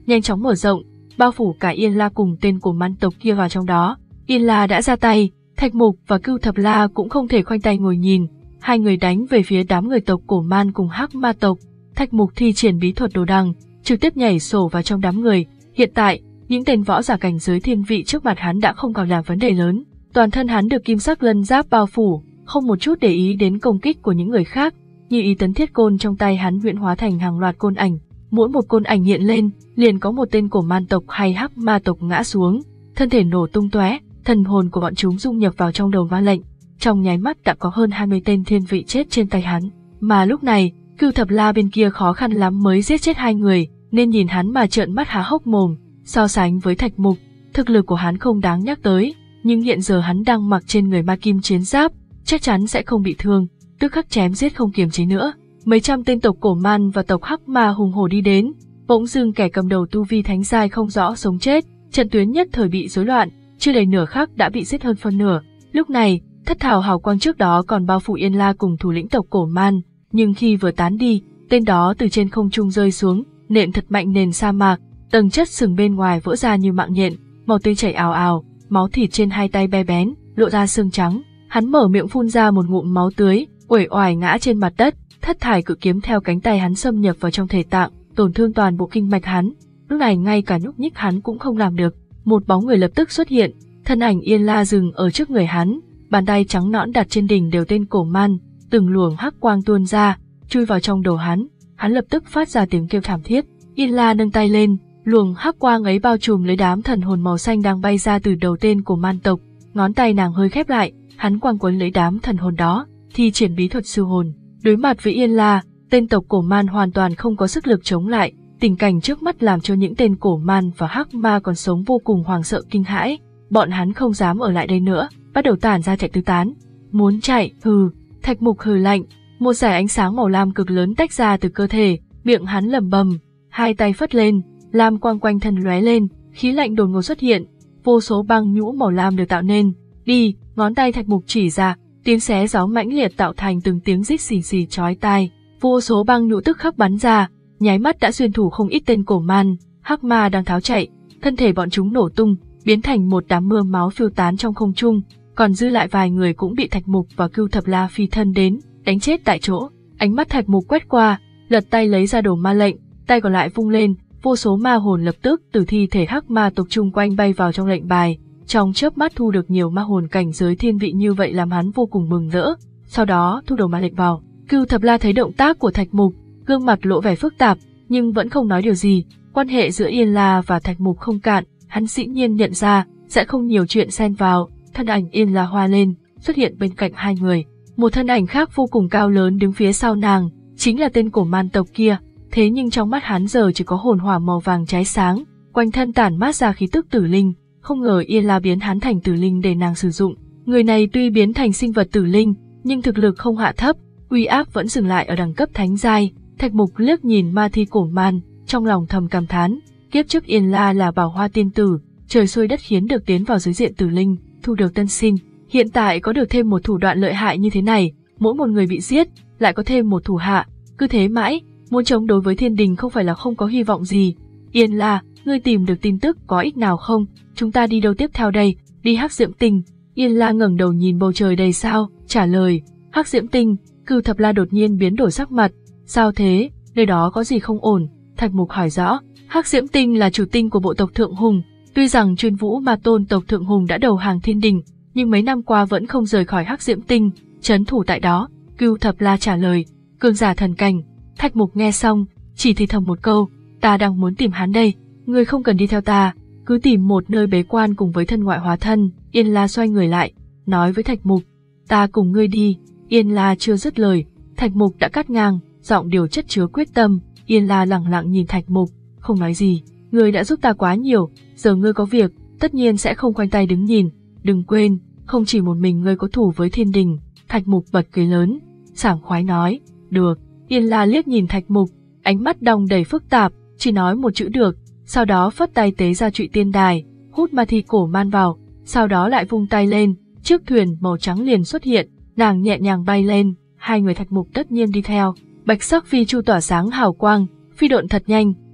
nhanh chóng mở rộng, bao phủ cả Yên La cùng tên của man tộc kia vào trong đó. Yên La đã ra tay, Thạch Mục và Cưu Thập La cũng không thể khoanh tay ngồi nhìn, hai người đánh về phía đám người tộc cổ man cùng hắc ma tộc. Thạch Mục thi triển bí thuật đồ đằng, trực tiếp nhảy sổ vào trong đám người. Hiện tại, những tên võ giả cảnh giới thiên vị trước mặt hắn đã không còn là vấn đề lớn. Toàn thân hắn được kim sắc lân giáp bao phủ, không một chút để ý đến công kích của những người khác. Như ý tấn thiết côn trong tay hắn huyễn hóa thành hàng loạt côn ảnh, mỗi một côn ảnh hiện lên, liền có một tên cổ man tộc hay hắc ma tộc ngã xuống, thân thể nổ tung tóe, thần hồn của bọn chúng dung nhập vào trong đầu ma lệnh. Trong nháy mắt đã có hơn hai mươi tên thiên vị chết trên tay hắn, mà lúc này, Cưu Thập La bên kia khó khăn lắm mới giết chết hai người, nên nhìn hắn mà trợn mắt há hốc mồm. So sánh với Thạch Mục, thực lực của hắn không đáng nhắc tới, nhưng hiện giờ hắn đang mặc trên người ma kim chiến giáp, chắc chắn sẽ không bị thương, tức khắc chém giết không kiềm chế nữa. Mấy trăm tên tộc cổ man và tộc hắc ma hùng hổ đi đến, bỗng dưng kẻ cầm đầu tu vi thánh giai không rõ sống chết, trận tuyến nhất thời bị rối loạn, chưa đầy nửa khắc đã bị giết hơn phân nửa. Lúc này, thất thảo hào quang trước đó còn bao phủ Yên La cùng thủ lĩnh tộc cổ man, nhưng khi vừa tán đi, tên đó từ trên không trung rơi xuống, nện thật mạnh nền sa mạc, tầng chất sừng bên ngoài vỡ ra như mạng nhện, máu tươi chảy ào ào, máu thịt trên hai tay be bén, lộ ra xương trắng. Hắn mở miệng phun ra một ngụm máu tươi, uể oải ngã trên mặt đất. Thất thải cự kiếm theo cánh tay hắn xâm nhập vào trong thể tạng, tổn thương toàn bộ kinh mạch hắn. Lúc này ngay cả nhúc nhích hắn cũng không làm được. Một bóng người lập tức xuất hiện, thân ảnh Yên La dừng ở trước người hắn, bàn tay trắng nõn đặt trên đỉnh đều tên cổ man, từng luồng hắc quang tuôn ra, chui vào trong đầu hắn. Hắn lập tức phát ra tiếng kêu thảm thiết. Yên La nâng tay lên, luồng hắc quang ấy bao trùm lấy đám thần hồn màu xanh đang bay ra từ đầu tên của man tộc. Ngón tay nàng hơi khép lại, hắn quang quấn lấy đám thần hồn đó, thi triển bí thuật siêu hồn. Đối mặt với Yên La, tên tộc cổ man hoàn toàn không có sức lực chống lại. Tình cảnh trước mắt làm cho những tên cổ man và hắc ma còn sống vô cùng hoảng sợ kinh hãi. Bọn hắn không dám ở lại đây nữa, bắt đầu tản ra chạy tứ tán. Muốn chạy, hừ. Thạch Mục hừ lạnh, một dải ánh sáng màu lam cực lớn tách ra từ cơ thể, miệng hắn lẩm bẩm, hai tay phất lên, lam quang quanh thân lóe lên, khí lạnh đột ngột xuất hiện, vô số băng nhũ màu lam được tạo nên. Đi, ngón tay Thạch Mục chỉ ra, tiếng xé gió mãnh liệt tạo thành từng tiếng rít xì xì chói tai, vô số băng nhũ tức khắc bắn ra, nháy mắt đã xuyên thủng không ít tên cổ man, hắc ma đang tháo chạy, thân thể bọn chúng nổ tung, biến thành một đám mưa máu phiêu tán trong không trung, còn dư lại vài người cũng bị Thạch Mục và Cưu Thập La phi thân đến, đánh chết tại chỗ. Ánh mắt Thạch Mục quét qua, lật tay lấy ra đồ ma lệnh, tay còn lại vung lên, vô số ma hồn lập tức từ thi thể hắc ma tộc chung quanh bay vào trong lệnh bài. Trong chớp mắt thu được nhiều ma hồn cảnh giới thiên vị như vậy làm hắn vô cùng mừng rỡ. Sau đó thu đồ ma lệnh vào. Cưu Thập La thấy động tác của Thạch Mục, gương mặt lộ vẻ phức tạp, nhưng vẫn không nói điều gì. Quan hệ giữa Yên La và Thạch Mục không cạn, hắn dĩ nhiên nhận ra sẽ không nhiều chuyện xen vào. Thân ảnh Yên La hoa lên, xuất hiện bên cạnh hai người. Một thân ảnh khác vô cùng cao lớn đứng phía sau nàng, chính là tên cổ man tộc kia. Thế nhưng trong mắt hắn giờ chỉ có hồn hỏa màu vàng cháy sáng, quanh thân tản mát ra khí tức tử linh. Không ngờ Yên La biến hắn thành tử linh để nàng sử dụng. Người này tuy biến thành sinh vật tử linh, nhưng thực lực không hạ thấp, uy áp vẫn dừng lại ở đẳng cấp thánh giai. Thạch Mục liếc nhìn ma thi cổ man, trong lòng thầm cảm thán, kiếp trước Yên La là bảo hoa tiên tử, trời xuôi đất khiến được tiến vào giới diện tử linh, thu được tân sinh. Hiện tại có được thêm một thủ đoạn lợi hại như thế này, mỗi một người bị giết, lại có thêm một thủ hạ, cứ thế mãi, muốn chống đối với thiên đình không phải là không có hy vọng gì. Yên La, ngươi tìm được tin tức có ích nào không? Chúng ta đi đâu tiếp theo đây? Đi Hắc Diễm Tinh. Yên La ngẩng đầu nhìn bầu trời đầy sao, trả lời, Hắc Diễm Tinh. Cưu Thập La đột nhiên biến đổi sắc mặt, sao thế, nơi đó có gì không ổn? Thạch Mục hỏi rõ. Hắc Diễm Tinh là chủ tinh của bộ tộc Thượng Hùng, tuy rằng Chuyên Vũ Ma Tôn tộc Thượng Hùng đã đầu hàng thiên đình, nhưng mấy năm qua vẫn không rời khỏi Hắc Diễm Tinh, trấn thủ tại đó. Cưu Thập La trả lời, cường giả thần cảnh. Thạch Mục nghe xong, chỉ thì thầm một câu, ta đang muốn tìm hắn đây, ngươi không cần đi theo ta, cứ tìm một nơi bế quan cùng với thân ngoại hóa thân. Yên La xoay người lại, nói với Thạch Mục, ta cùng ngươi đi. Yên La chưa dứt lời, Thạch Mục đã cắt ngang, giọng điều chất chứa quyết tâm. Yên La lặng lặng nhìn Thạch Mục, không nói gì, ngươi đã giúp ta quá nhiều, giờ ngươi có việc, tất nhiên sẽ không khoanh tay đứng nhìn, đừng quên, không chỉ một mình ngươi có thù với thiên đình. Thạch Mục bật cười lớn, sảng khoái nói, được. Yên La liếc nhìn Thạch Mục, ánh mắt đong đầy phức tạp, chỉ nói một chữ được, sau đó phất tay tế ra trụy tiên đài, hút ma thi cổ man vào, sau đó lại vung tay lên, chiếc thuyền màu trắng liền xuất hiện, nàng nhẹ nhàng bay lên, hai người Thạch Mục tất nhiên đi theo. Bạch sắc phi chu tỏa sáng hào quang, phi độn thật nhanh,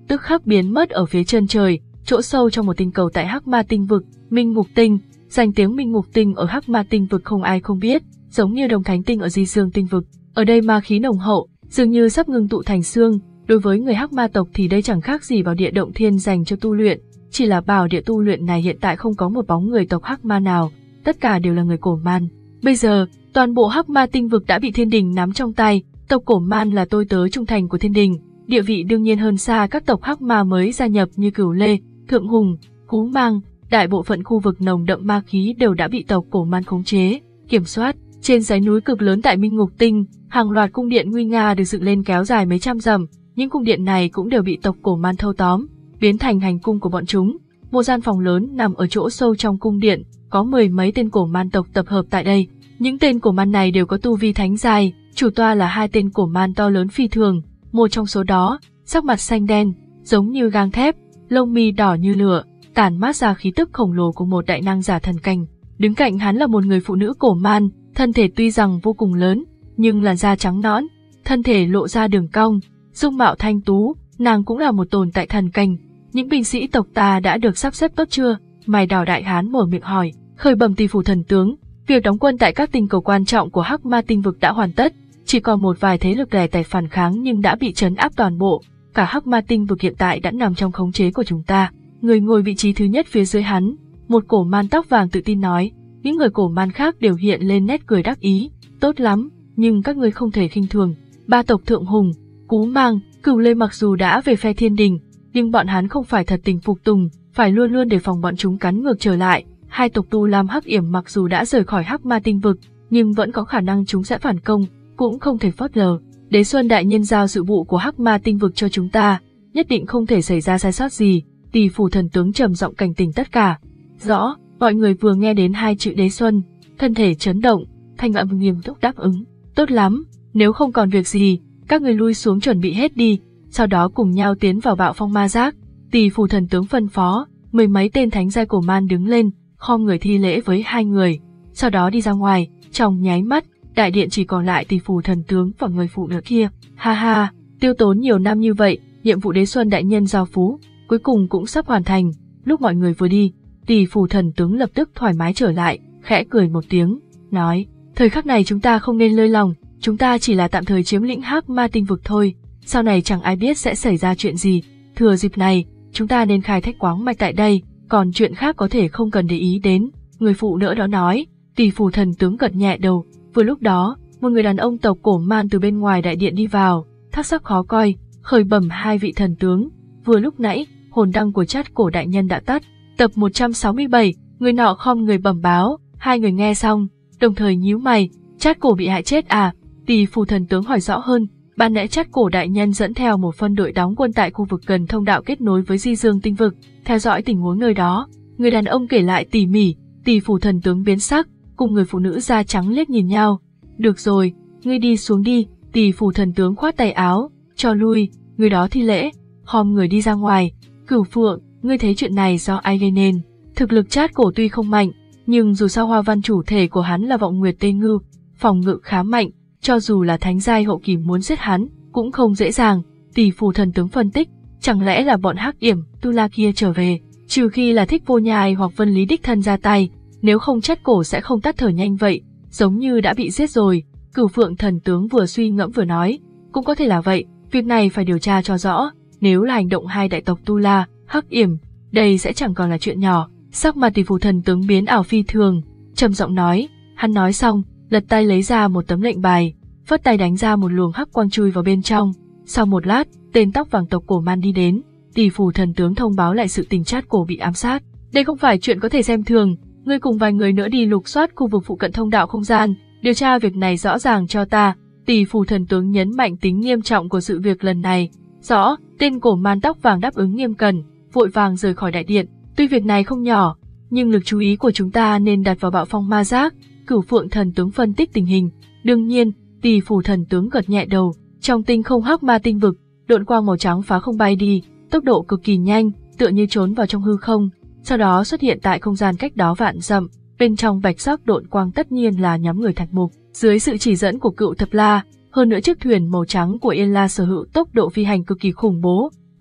tức khắc biến mất ở phía chân trời, chỗ sâu trong một tinh cầu tại Hắc Ma tinh vực, Minh Ngục tinh. Danh tiếng Minh Ngục tinh ở Hắc Ma tinh vực không ai không biết, giống như Đồng Thánh tinh ở Di Dương tinh vực. Ở đây ma khí nồng hậu, dường như sắp ngưng tụ thành xương. Đối với người Hắc Ma tộc thì đây chẳng khác gì bảo địa động thiên dành cho tu luyện, chỉ là bảo địa tu luyện này hiện tại không có một bóng người tộc Hắc Ma nào, tất cả đều là người Cổ Man. Bây giờ, toàn bộ Hắc Ma tinh vực đã bị Thiên Đình nắm trong tay, tộc Cổ Man là tôi tớ trung thành của Thiên Đình, địa vị đương nhiên hơn xa các tộc Hắc Ma mới gia nhập như Cửu Lê, Thượng Hùng, Cú Mang. Đại bộ phận khu vực nồng đậm ma khí đều đã bị tộc Cổ Man khống chế, kiểm soát. Trên dãy núi cực lớn tại Minh Ngục tinh, hàng loạt cung điện nguy nga được dựng lên kéo dài mấy trăm dặm. Những cung điện này cũng đều bị tộc Cổ Man thâu tóm, biến thành hành cung của bọn chúng. Một gian phòng lớn nằm ở chỗ sâu trong cung điện, có mười mấy tên Cổ Man tộc tập hợp tại đây. Những tên Cổ Man này đều có tu vi thánh giai, chủ toa là hai tên Cổ Man to lớn phi thường. Một trong số đó, sắc mặt xanh đen, giống như gang thép, lông mi đỏ như lửa, tản mát ra khí tức khổng lồ của một đại năng giả thần cảnh. Đứng cạnh hắn là một người phụ nữ Cổ Man, thân thể tuy rằng vô cùng lớn, nhưng làn da trắng nõn, thân thể lộ ra đường cong, dung mạo thanh tú, nàng cũng là một tồn tại thần cảnh. Những binh sĩ tộc ta đã được sắp xếp tốt chưa? Mày đào đại hán mở miệng hỏi. Khởi bẩm tỷ phủ thần tướng, việc đóng quân tại các tinh cầu quan trọng của Hắc Ma tinh vực đã hoàn tất, chỉ còn một vài thế lực lẻ tẻ phản kháng nhưng đã bị trấn áp toàn bộ. Cả Hắc Ma tinh vực hiện tại đã nằm trong khống chế của chúng ta. Người ngồi vị trí thứ nhất phía dưới hắn, một Cổ Man tóc vàng tự tin nói. Những người Cổ Man khác đều hiện lên nét cười đắc ý. Tốt lắm, nhưng các ngươi không thể khinh thường. Ba tộc Thượng Hùng, Cú Mang, Cửu Lê mặc dù đã về phe Thiên Đình, nhưng bọn hắn không phải thật tình phục tùng, phải luôn luôn đề phòng bọn chúng cắn ngược trở lại. Hai tộc Tu Lam Hắc Yểm mặc dù đã rời khỏi Hắc Ma tinh vực, nhưng vẫn có khả năng chúng sẽ phản công, cũng không thể phớt lờ. Đế Xuân đại nhân giao sự vụ của Hắc Ma tinh vực cho chúng ta, nhất định không thể xảy ra sai sót gì. Tỷ phủ thần tướng trầm giọng cảnh tỉnh tất cả. Rõ. Mọi người vừa nghe đến hai chữ Đế Xuân, thân thể chấn động, thanh âm nghiêm túc đáp ứng. Tốt lắm, nếu không còn việc gì, các người lui xuống chuẩn bị hết đi, sau đó cùng nhau tiến vào Bạo Phong Ma Giác. Tỷ phủ thần tướng phân phó, mười mấy tên thánh giai Cổ Man đứng lên, khom người thi lễ với hai người, sau đó đi ra ngoài. Trong nháy mắt, đại điện chỉ còn lại tỷ phủ thần tướng và người phụ nữ kia. Ha ha, tiêu tốn nhiều năm như vậy, nhiệm vụ Đế Xuân đại nhân giao phú, cuối cùng cũng sắp hoàn thành. Lúc mọi người vừa đi, tỷ phủ thần tướng lập tức thoải mái trở lại, khẽ cười một tiếng, nói, thời khắc này chúng ta không nên lơi lòng, chúng ta chỉ là tạm thời chiếm lĩnh Hắc Ma tinh vực thôi, sau này chẳng ai biết sẽ xảy ra chuyện gì, thừa dịp này, chúng ta nên khai thác quáng mạch tại đây, còn chuyện khác có thể không cần để ý đến. Người phụ nữ đó nói. Tỷ phủ thần tướng gật nhẹ đầu. Vừa lúc đó, một người đàn ông tộc Cổ Man từ bên ngoài đại điện đi vào, thác sắc khó coi, khởi bẩm hai vị thần tướng, vừa lúc nãy, hồn đăng của Trát Cổ đại nhân đã tắt. Tập một trăm sáu mươi bảy, người nọ khom người bẩm báo. Hai người nghe xong, đồng thời nhíu mày. Trát Cổ bị hại chết à? Tỷ phủ thần tướng hỏi rõ hơn. Ban nãy Trát Cổ đại nhân dẫn theo một phân đội đóng quân tại khu vực gần thông đạo kết nối với Di Dương tinh vực, theo dõi tình huống nơi đó. Người đàn ông kể lại tỉ mỉ. Tỷ phủ thần tướng biến sắc, cùng người phụ nữ da trắng liếc nhìn nhau. Được rồi, ngươi đi xuống đi. Tỷ phủ thần tướng khoát tay áo, cho lui. Người đó thi lễ, khom người đi ra ngoài. Cửu Phượng, ngươi thấy chuyện này do ai gây nên? Thực lực Trát Cổ tuy không mạnh, nhưng dù sao hoa văn chủ thể của hắn là Vọng Nguyệt Tê Ngư, phòng ngự khá mạnh, cho dù là thánh giai hậu kỳ muốn giết hắn cũng không dễ dàng. Tỷ phủ thần tướng phân tích, chẳng lẽ là bọn Hắc Yểm, Tu La kia trở về? Trừ khi là Thích Vô Nhai hoặc Vân Lý đích thân ra tay, nếu không Trát Cổ sẽ không tắt thở nhanh vậy, giống như đã bị giết rồi. Cửu Phượng thần tướng vừa suy ngẫm vừa nói, cũng có thể là vậy, việc này phải điều tra cho rõ. Nếu là hành động hai đại tộc Tu La, Hắc Yểm, đây sẽ chẳng còn là chuyện nhỏ. Sắc mặt tỷ phủ thần tướng biến ảo phi thường, trầm giọng nói. Hắn nói xong, lật tay lấy ra một tấm lệnh bài, phất tay đánh ra một luồng hắc quang chui vào bên trong. Sau một lát, tên tóc vàng tộc Cổ Man đi đến. Tỷ phủ thần tướng thông báo lại sự tình Trát Cổ bị ám sát. Đây không phải chuyện có thể xem thường, ngươi cùng vài người nữa đi lục soát khu vực phụ cận thông đạo không gian, điều tra việc này rõ ràng cho ta. Tỷ phủ thần tướng nhấn mạnh tính nghiêm trọng của sự việc lần này. Rõ, tên Cổ Man tóc vàng đáp ứng nghiêm cẩn, vội vàng rời khỏi đại điện. Tuy việc này không nhỏ, nhưng lực chú ý của chúng ta nên đặt vào Bạo Phong Ma Giác. Cửu Phượng thần tướng phân tích tình hình. Đương nhiên, tỷ phủ thần tướng gật nhẹ đầu. Trong tinh không Hắc Ma tinh vực, độn quang màu trắng phá không bay đi, tốc độ cực kỳ nhanh, tựa như trốn vào trong hư không, sau đó xuất hiện tại không gian cách đó vạn dặm. Bên trong bạch sắc độn quang tất nhiên là nhóm người Thạch Mục, dưới sự chỉ dẫn của Cựu Thập La, hơn nữa chiếc thuyền màu trắng của Yên La sở hữu tốc độ phi hành cực kỳ khủng bố,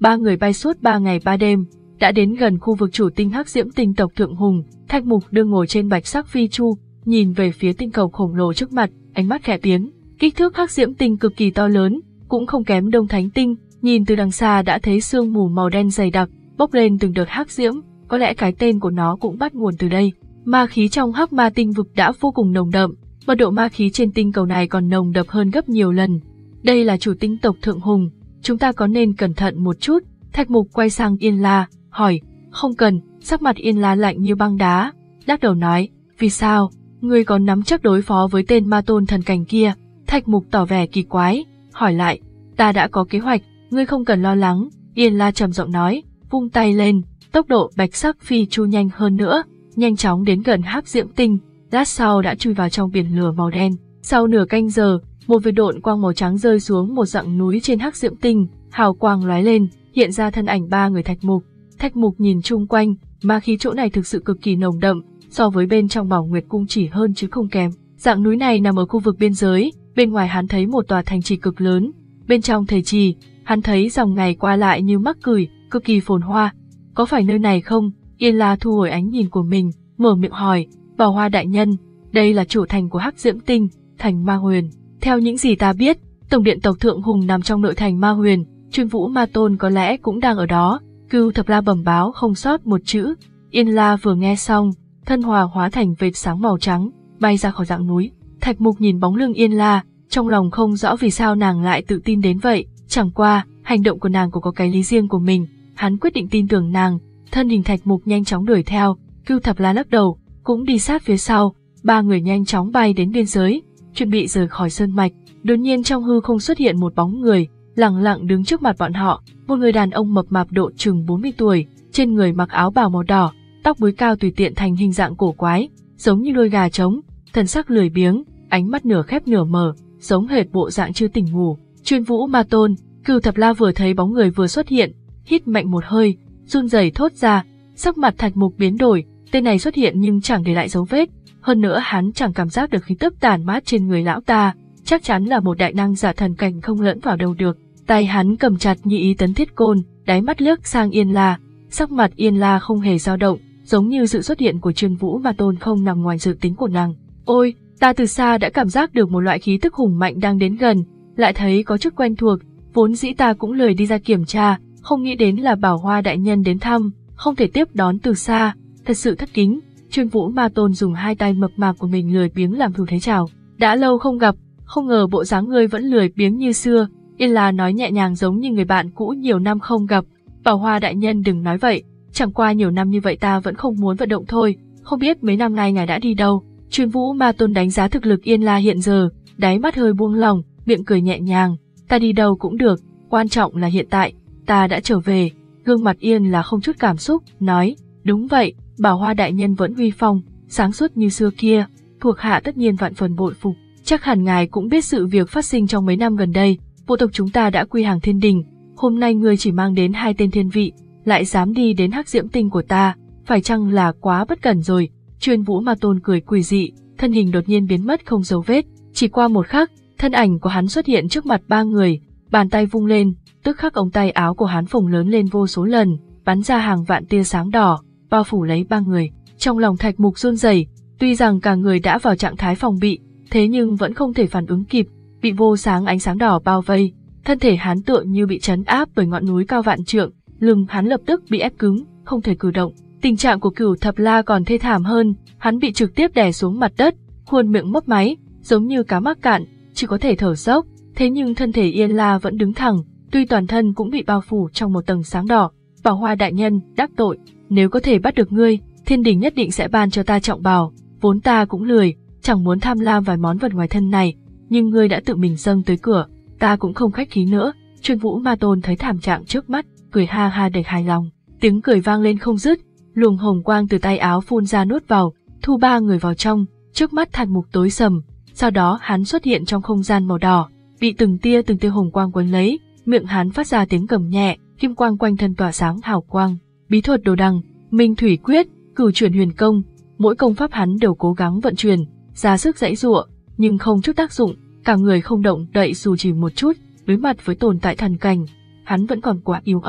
Ba người bay suốt ba ngày ba đêm, đã đến gần khu vực chủ tinh hắc diễm tinh tộc Thượng Hùng. Thạch Mục đương ngồi trên bạch sắc phi chu, nhìn về phía tinh cầu khổng lồ trước mặt, ánh mắt khẽ biến. Kích thước hắc diễm tinh cực kỳ to lớn, cũng không kém Đông Thánh tinh, nhìn từ đằng xa đã thấy sương mù màu đen dày đặc, bốc lên từng đợt hắc diễm, có lẽ cái tên của nó cũng bắt nguồn từ đây. Ma khí trong hắc ma tinh vực đã vô cùng nồng đậm, mật độ ma khí trên tinh cầu này còn nồng đậm hơn gấp nhiều lần. Đây là chủ tinh tộc Thượng Hùng, chúng ta có nên cẩn thận một chút? Thạch Mục quay sang Yên La, hỏi. Không cần. Sắc mặt Yên La lạnh như băng đá, lắc đầu nói, vì sao? Ngươi còn nắm chắc đối phó với tên ma tôn thần cảnh kia? Thạch Mục tỏ vẻ kỳ quái, hỏi lại, ta đã có kế hoạch, ngươi không cần lo lắng. Yên La trầm giọng nói, vung tay lên, tốc độ bạch sắc phi chu nhanh hơn nữa, nhanh chóng đến gần hắc diễm tinh, lát sau đã chui vào trong biển lửa màu đen. Sau nửa canh giờ, một vệt độn quang màu trắng rơi xuống một dặng núi trên hắc diễm tinh, hào quang lóe lên, hiện ra thân ảnh ba người Thạch Mục. Thạch Mục nhìn chung quanh, ma khí chỗ này thực sự cực kỳ nồng đậm, so với bên trong Bảo Nguyệt cung chỉ hơn chứ không kém. Dặng núi này nằm ở khu vực biên giới, bên ngoài hắn thấy một tòa thành trì cực lớn, bên trong thầy trì, hắn thấy dòng ngày qua lại như mắc cười, cực kỳ phồn hoa. Có phải nơi này không? Yên La thu hồi ánh nhìn của mình, mở miệng hỏi, Bảo Hoa đại nhân, đây là chủ thành của hắc diễm tinh, thành Ma Huyền. Theo những gì ta biết, tổng điện tộc Thượng Hùng nằm trong nội thành Ma Huyền, Chuyên Vũ Ma Tôn có lẽ cũng đang ở đó. Cưu Thập La bẩm báo không sót một chữ. Yên La vừa nghe xong, thân hòa hóa thành vệt sáng màu trắng, bay ra khỏi dặng núi. Thạch Mục nhìn bóng lưng Yên La, trong lòng không rõ vì sao nàng lại tự tin đến vậy, chẳng qua, hành động của nàng cũng có cái lý riêng của mình, hắn quyết định tin tưởng nàng. Thân hình Thạch Mục nhanh chóng đuổi theo, Cưu Thập La lắc đầu, cũng đi sát phía sau, ba người nhanh chóng bay đến biên giới, chuẩn bị rời khỏi sơn mạch. Đột nhiên trong hư không xuất hiện một bóng người, lặng lặng đứng trước mặt bọn họ, một người đàn ông mập mạp độ chừng bốn mươi tuổi, trên người mặc áo bào màu đỏ, tóc búi cao tùy tiện thành hình dạng cổ quái, giống như đôi gà trống, thần sắc lười biếng, ánh mắt nửa khép nửa mở, giống hệt bộ dạng chưa tỉnh ngủ. Chuyên Vũ Ma Tôn. Cưu Thập La vừa thấy bóng người vừa xuất hiện, hít mạnh một hơi, run rẩy thốt ra. Sắc mặt Thạch Mục biến đổi, tên này xuất hiện nhưng chẳng để lại dấu vết, hơn nữa hắn chẳng cảm giác được khí tức tàn mát trên người lão ta, chắc chắn là một đại năng giả thần cảnh không lẫn vào đâu được. Tay hắn cầm chặt như ý tấn thiết côn, đáy mắt liếc sang Yên La, sắc mặt Yên La không hề dao động, giống như sự xuất hiện của Chuyên Vũ Ma Tôn không nằm ngoài dự tính của nàng. Ôi, ta từ xa đã cảm giác được một loại khí tức hùng mạnh đang đến gần, lại thấy có chút quen thuộc, vốn dĩ ta cũng lười đi ra kiểm tra, không nghĩ đến là Bảo Hoa đại nhân đến thăm, không thể tiếp đón từ xa, thật sự thất kính. Chuyên Vũ Ma Tôn dùng hai tay mập mạp của mình lười biếng làm thủ thế chào. Đã lâu không gặp, không ngờ bộ dáng ngươi vẫn lười biếng như xưa. Yên La nói nhẹ nhàng giống như người bạn cũ nhiều năm không gặp. Bảo Hoa đại nhân đừng nói vậy, chẳng qua nhiều năm như vậy ta vẫn không muốn vận động thôi, không biết mấy năm nay ngài đã đi đâu. Chuyên Vũ Ma Tôn đánh giá thực lực Yên La hiện giờ, đáy mắt hơi buông lỏng, miệng cười nhẹ nhàng, ta đi đâu cũng được, quan trọng là hiện tại, ta đã trở về. Gương mặt Yên là không chút cảm xúc, nói, đúng vậy, Bảo Hoa đại nhân vẫn uy phong, sáng suốt như xưa kia, thuộc hạ tất nhiên vạn phần bội phục. Chắc hẳn ngài cũng biết sự việc phát sinh trong mấy năm gần đây, bộ tộc chúng ta đã quy hàng thiên đình, hôm nay ngươi chỉ mang đến hai tên thiên vị, lại dám đi đến hắc diễm tinh của ta, phải chăng là quá bất cẩn rồi. Chuyên Vũ Ma Tôn cười quỷ dị, thân hình đột nhiên biến mất không dấu vết, chỉ qua một khắc, thân ảnh của hắn xuất hiện trước mặt ba người, bàn tay vung lên, tức khắc ống tay áo của hắn phồng lớn lên vô số lần, bắn ra hàng vạn tia sáng đỏ, bao phủ lấy ba người. Trong lòng Thạch Mục run rẩy, tuy rằng cả người đã vào trạng thái phòng bị, thế nhưng vẫn không thể phản ứng kịp, bị vô sáng ánh sáng đỏ bao vây, thân thể hắn tựa như bị trấn áp bởi ngọn núi cao vạn trượng, lưng hắn lập tức bị ép cứng, không thể cử động. Tình trạng của Cửu Thập La còn thê thảm hơn, hắn bị trực tiếp đè xuống mặt đất, khuôn miệng mấp máy, giống như cá mắc cạn, chỉ có thể thở dốc. Thế nhưng thân thể Yên La vẫn đứng thẳng, tuy toàn thân cũng bị bao phủ trong một tầng sáng đỏ. Bảo Hoa đại nhân, đắc tội, nếu có thể bắt được ngươi, thiên đình nhất định sẽ ban cho ta trọng bào, vốn ta cũng lười, chẳng muốn tham lam vài món vật ngoài thân này, nhưng ngươi đã tự mình dâng tới cửa, ta cũng không khách khí nữa. Chuyên Vũ Ma Tôn thấy thảm trạng trước mắt, cười ha ha đầy hài lòng, tiếng cười vang lên không dứt, luồng hồng quang từ tay áo phun ra nuốt vào, thu ba người vào trong. Trước mắt Thạch Mục tối sầm, sau đó hắn xuất hiện trong không gian màu đỏ, bị từng tia từng tia hồng quang quấn lấy, miệng hắn phát ra tiếng gầm nhẹ, kim quang quanh thân tỏa sáng hào quang. Bí thuật đồ đằng, Minh Thủy Quyết, Cửu Chuyển Huyền Công, mỗi công pháp hắn đều cố gắng vận chuyển, ra sức giãy giụa, nhưng không chút tác dụng, cả người không động đậy dù chỉ một chút. Đối mặt với tồn tại thần cảnh, hắn vẫn còn quá yếu ớt.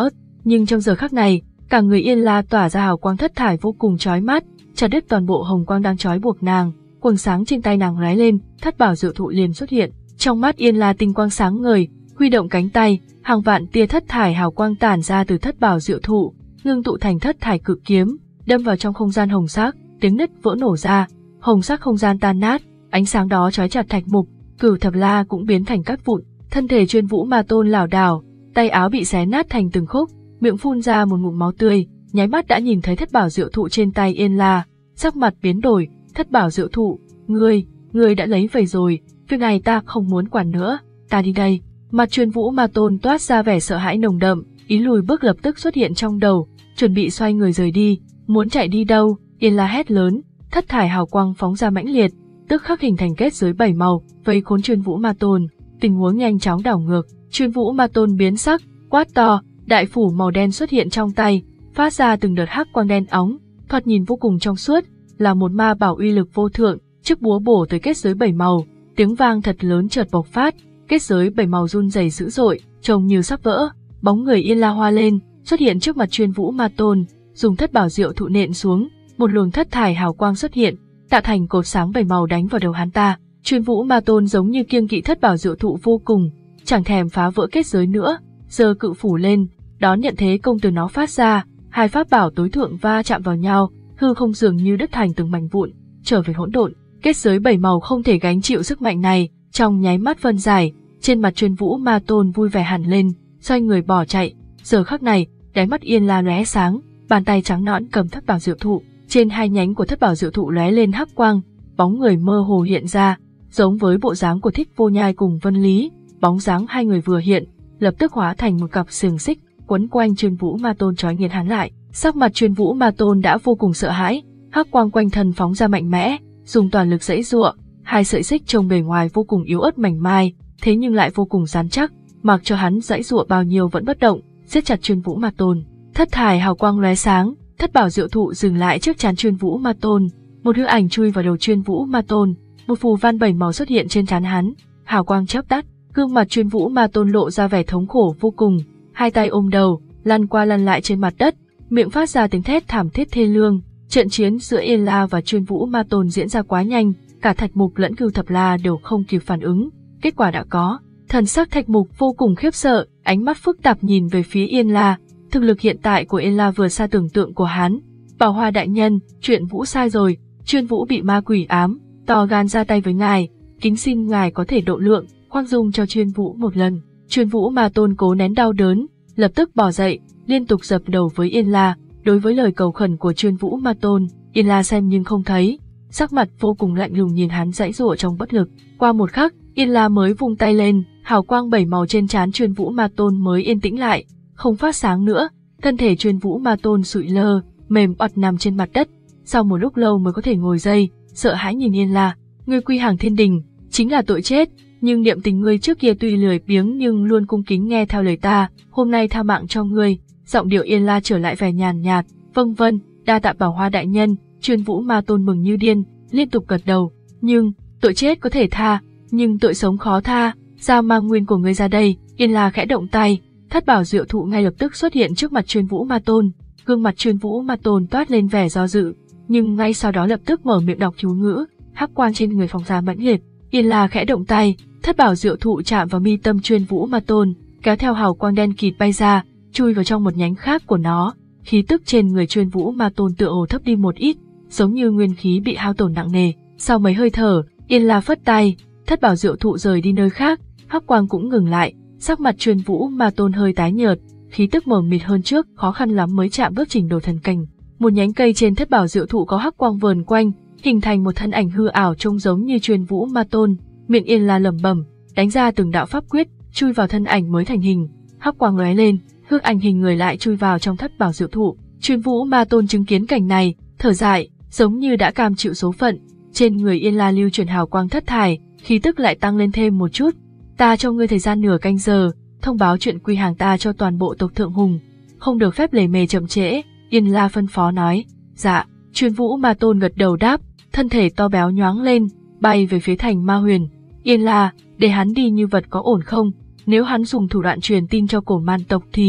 Nhưng trong giờ khắc này, cả người Yên La tỏa ra hào quang thất thải vô cùng chói mắt, chặt đứt toàn bộ hồng quang đang trói buộc nàng. Quầng sáng trên tay nàng lóe lên, thất bảo diệu thụ liền xuất hiện. Trong mắt Yên La tinh quang sáng ngời, huy động cánh tay, hàng vạn tia thất thải hào quang tản ra từ thất bảo diệu thụ, ngưng tụ thành thất thải cự kiếm, đâm vào trong không gian hồng sắc, tiếng nứt vỡ nổ ra, hồng sắc không gian tan nát, ánh sáng đó trói chặt thạch mục, Cửu Thập La cũng biến thành cát vụn, thân thể Chuyên Vũ Ma Tôn lảo đảo, tay áo bị xé nát thành từng khúc, miệng phun ra một ngụm máu tươi, nháy mắt đã nhìn thấy thất bảo diệu thụ trên tay Yên La, sắc mặt biến đổi, thất bảo diệu thụ, ngươi, ngươi đã lấy về rồi, việc này ta không muốn quản nữa, ta đi đây. Mặt Chuyên Vũ Ma Tôn toát ra vẻ sợ hãi nồng đậm, ý lùi bước lập tức xuất hiện trong đầu, chuẩn bị xoay người rời đi, muốn chạy đi đâu? Yên La hét lớn, thất thải hào quang phóng ra mãnh liệt, tức khắc hình thành kết giới bảy màu, vây khốn Chuyên Vũ Ma Tôn. Tình huống nhanh chóng đảo ngược, Chuyên Vũ Ma Tôn biến sắc, quát to, đại phủ màu đen xuất hiện trong tay, phát ra từng đợt hắc quang đen óng, thoạt nhìn vô cùng trong suốt, là một ma bảo uy lực vô thượng. Chiếc búa bổ tới kết giới bảy màu, tiếng vang thật lớn chợt bộc phát, kết giới bảy màu run rẩy dữ dội, trông như sắp vỡ. Bóng người Yên La hoa lên, xuất hiện trước mặt Chuyên Vũ Ma Tôn, dùng thất bảo diệu thụ nện xuống, một luồng thất thải hào quang xuất hiện, tạo thành cột sáng bảy màu đánh vào đầu hắn ta. Chuyên Vũ Ma Tôn giống như kiêng kỵ thất bảo diệu thụ vô cùng, chẳng thèm phá vỡ kết giới nữa, giơ cự phủ lên, đón nhận thế công từ nó phát ra, hai pháp bảo tối thượng va chạm vào nhau, hư không dường như đứt thành từng mảnh vụn, trở về hỗn độn. Kết giới bảy màu không thể gánh chịu sức mạnh này, trong nháy mắt phân giải, trên mặt Chuyên Vũ Ma Tôn vui vẻ hẳn lên, xoay người bỏ chạy. Giờ khắc này, đáy mắt Yên La lóe sáng, bàn tay trắng nõn cầm thất bảo diệu thụ, trên hai nhánh của thất bảo diệu thụ lóe lên hắc quang, bóng người mơ hồ hiện ra, giống với bộ dáng của Thích Vô Nhai cùng Vân Lý. Bóng dáng hai người vừa hiện, lập tức hóa thành một cặp xiềng xích quấn quanh Chuyên Vũ Ma Tôn trói nghiền hắn lại. Sắc mặt Chuyên Vũ Ma Tôn đã vô cùng sợ hãi, hắc quang quanh thân phóng ra mạnh mẽ, dùng toàn lực giãy giụa, hai sợi xích trông bề ngoài vô cùng yếu ớt mảnh mai, thế nhưng lại vô cùng rắn chắc, mặc cho hắn giãy giụa bao nhiêu vẫn bất động, siết chặt Chuyên Vũ Ma Tôn. Thất thải hào quang lóe sáng, thất bảo diệu thụ dừng lại trước trán Chuyên Vũ Ma Tôn, một hư ảnh chui vào đầu Chuyên Vũ Ma Tôn, một phù văn bảy màu xuất hiện trên trán hắn, hào quang chớp tắt, gương mặt Chuyên Vũ Ma Tôn lộ ra vẻ thống khổ vô cùng, hai tay ôm đầu, lăn qua lăn lại trên mặt đất, miệng phát ra tiếng thét thảm thiết thê lương. Trận chiến giữa Yên La và Chuyên Vũ Ma Tôn diễn ra quá nhanh, cả Thạch Mục lẫn Cửu Thập La đều không kịp phản ứng, kết quả đã có. Thần sắc Thạch Mục vô cùng khiếp sợ, ánh mắt phức tạp nhìn về phía Yên La, thực lực hiện tại của Yên La vừa xa tưởng tượng của hắn. Bảo Hoa đại nhân, chuyện Vũ sai rồi, Chuyên Vũ bị ma quỷ ám, to gan ra tay với ngài, kính xin ngài có thể độ lượng, khoan dung cho Chuyên Vũ một lần. Chuyên Vũ Ma Tôn cố nén đau đớn, lập tức bò dậy, liên tục dập đầu với Yên La. Đối với lời cầu khẩn của Chuyên Vũ Ma Tôn, Yên La xem nhưng không thấy, sắc mặt vô cùng lạnh lùng nhìn hắn giãy giụa trong bất lực. Qua một khắc, Yên La mới vung tay lên, hào quang bảy màu trên trán Chuyên Vũ Ma Tôn mới yên tĩnh lại, không phát sáng nữa. Thân thể Chuyên Vũ Ma Tôn sụi lơ, mềm oặt nằm trên mặt đất. Sau một lúc lâu mới có thể ngồi dậy, sợ hãi nhìn Yên La, ngươi quy hàng thiên đình, chính là tội chết, nhưng niệm tình ngươi trước kia tuy lười biếng nhưng luôn cung kính nghe theo lời ta, hôm nay tha mạng cho ngươi. Giọng điệu Yên La trở lại vẻ nhàn nhạt, vâng vâng, đa tạ Bảo Hoa đại nhân. Chuyên Vũ Ma Tôn mừng như điên, liên tục gật đầu. Nhưng tội chết có thể tha, nhưng tội sống khó tha, giao ma nguyên của ngươi ra đây. Yên La khẽ động tay, thất bảo diệu thụ ngay lập tức xuất hiện trước mặt Chuyên Vũ Ma Tôn. Gương mặt Chuyên Vũ Ma Tôn toát lên vẻ do dự, nhưng ngay sau đó lập tức mở miệng đọc chú ngữ, hắc quang trên người phóng ra mãnh liệt. Yên La khẽ động tay, thất bảo diệu thụ chạm vào mi tâm Chuyên Vũ Ma Tôn, kéo theo hào quang đen kịt bay ra, chui vào trong một nhánh khác của nó. Khí tức trên người Chuyên Vũ Ma Tôn tựa hồ thấp đi một ít, giống như nguyên khí bị hao tổn nặng nề. Sau mấy hơi thở, Yên La phất tay, thất bảo diệu thụ rời đi nơi khác, hắc quang cũng ngừng lại, sắc mặt Chuyên Vũ Ma Tôn hơi tái nhợt, khí tức mờ mịt hơn trước, khó khăn lắm mới chạm bước trình độ thần cảnh. Một nhánh cây trên thất bảo diệu thụ có hắc quang vờn quanh, hình thành một thân ảnh hư ảo trông giống như Chuyên Vũ Ma Tôn. Miệng Yên La lẩm bẩm, đánh ra từng đạo pháp quyết, chui vào thân ảnh mới thành hình. Hắc quang lóe lên, hư ảnh hình người lại chui vào trong thất bảo diệu thụ. Chuyên Vũ Ma Tôn chứng kiến cảnh này, thở dài, giống như đã cam chịu số phận. Trên người Yên La lưu chuyển hào quang thất thải, khí tức lại tăng lên thêm một chút. Ta cho ngươi thời gian nửa canh giờ, thông báo chuyện quy hàng ta cho toàn bộ tộc Thượng Hùng, không được phép lề mề chậm trễ. Yên La phân phó nói. Dạ. Chuyên Vũ Ma Tôn gật đầu đáp, thân thể to béo nhoáng lên, bay về phía thành Ma Huyền. Yên La, để hắn đi như vật có ổn không? Nếu hắn dùng thủ đoạn truyền tin cho Cổ Man tộc thì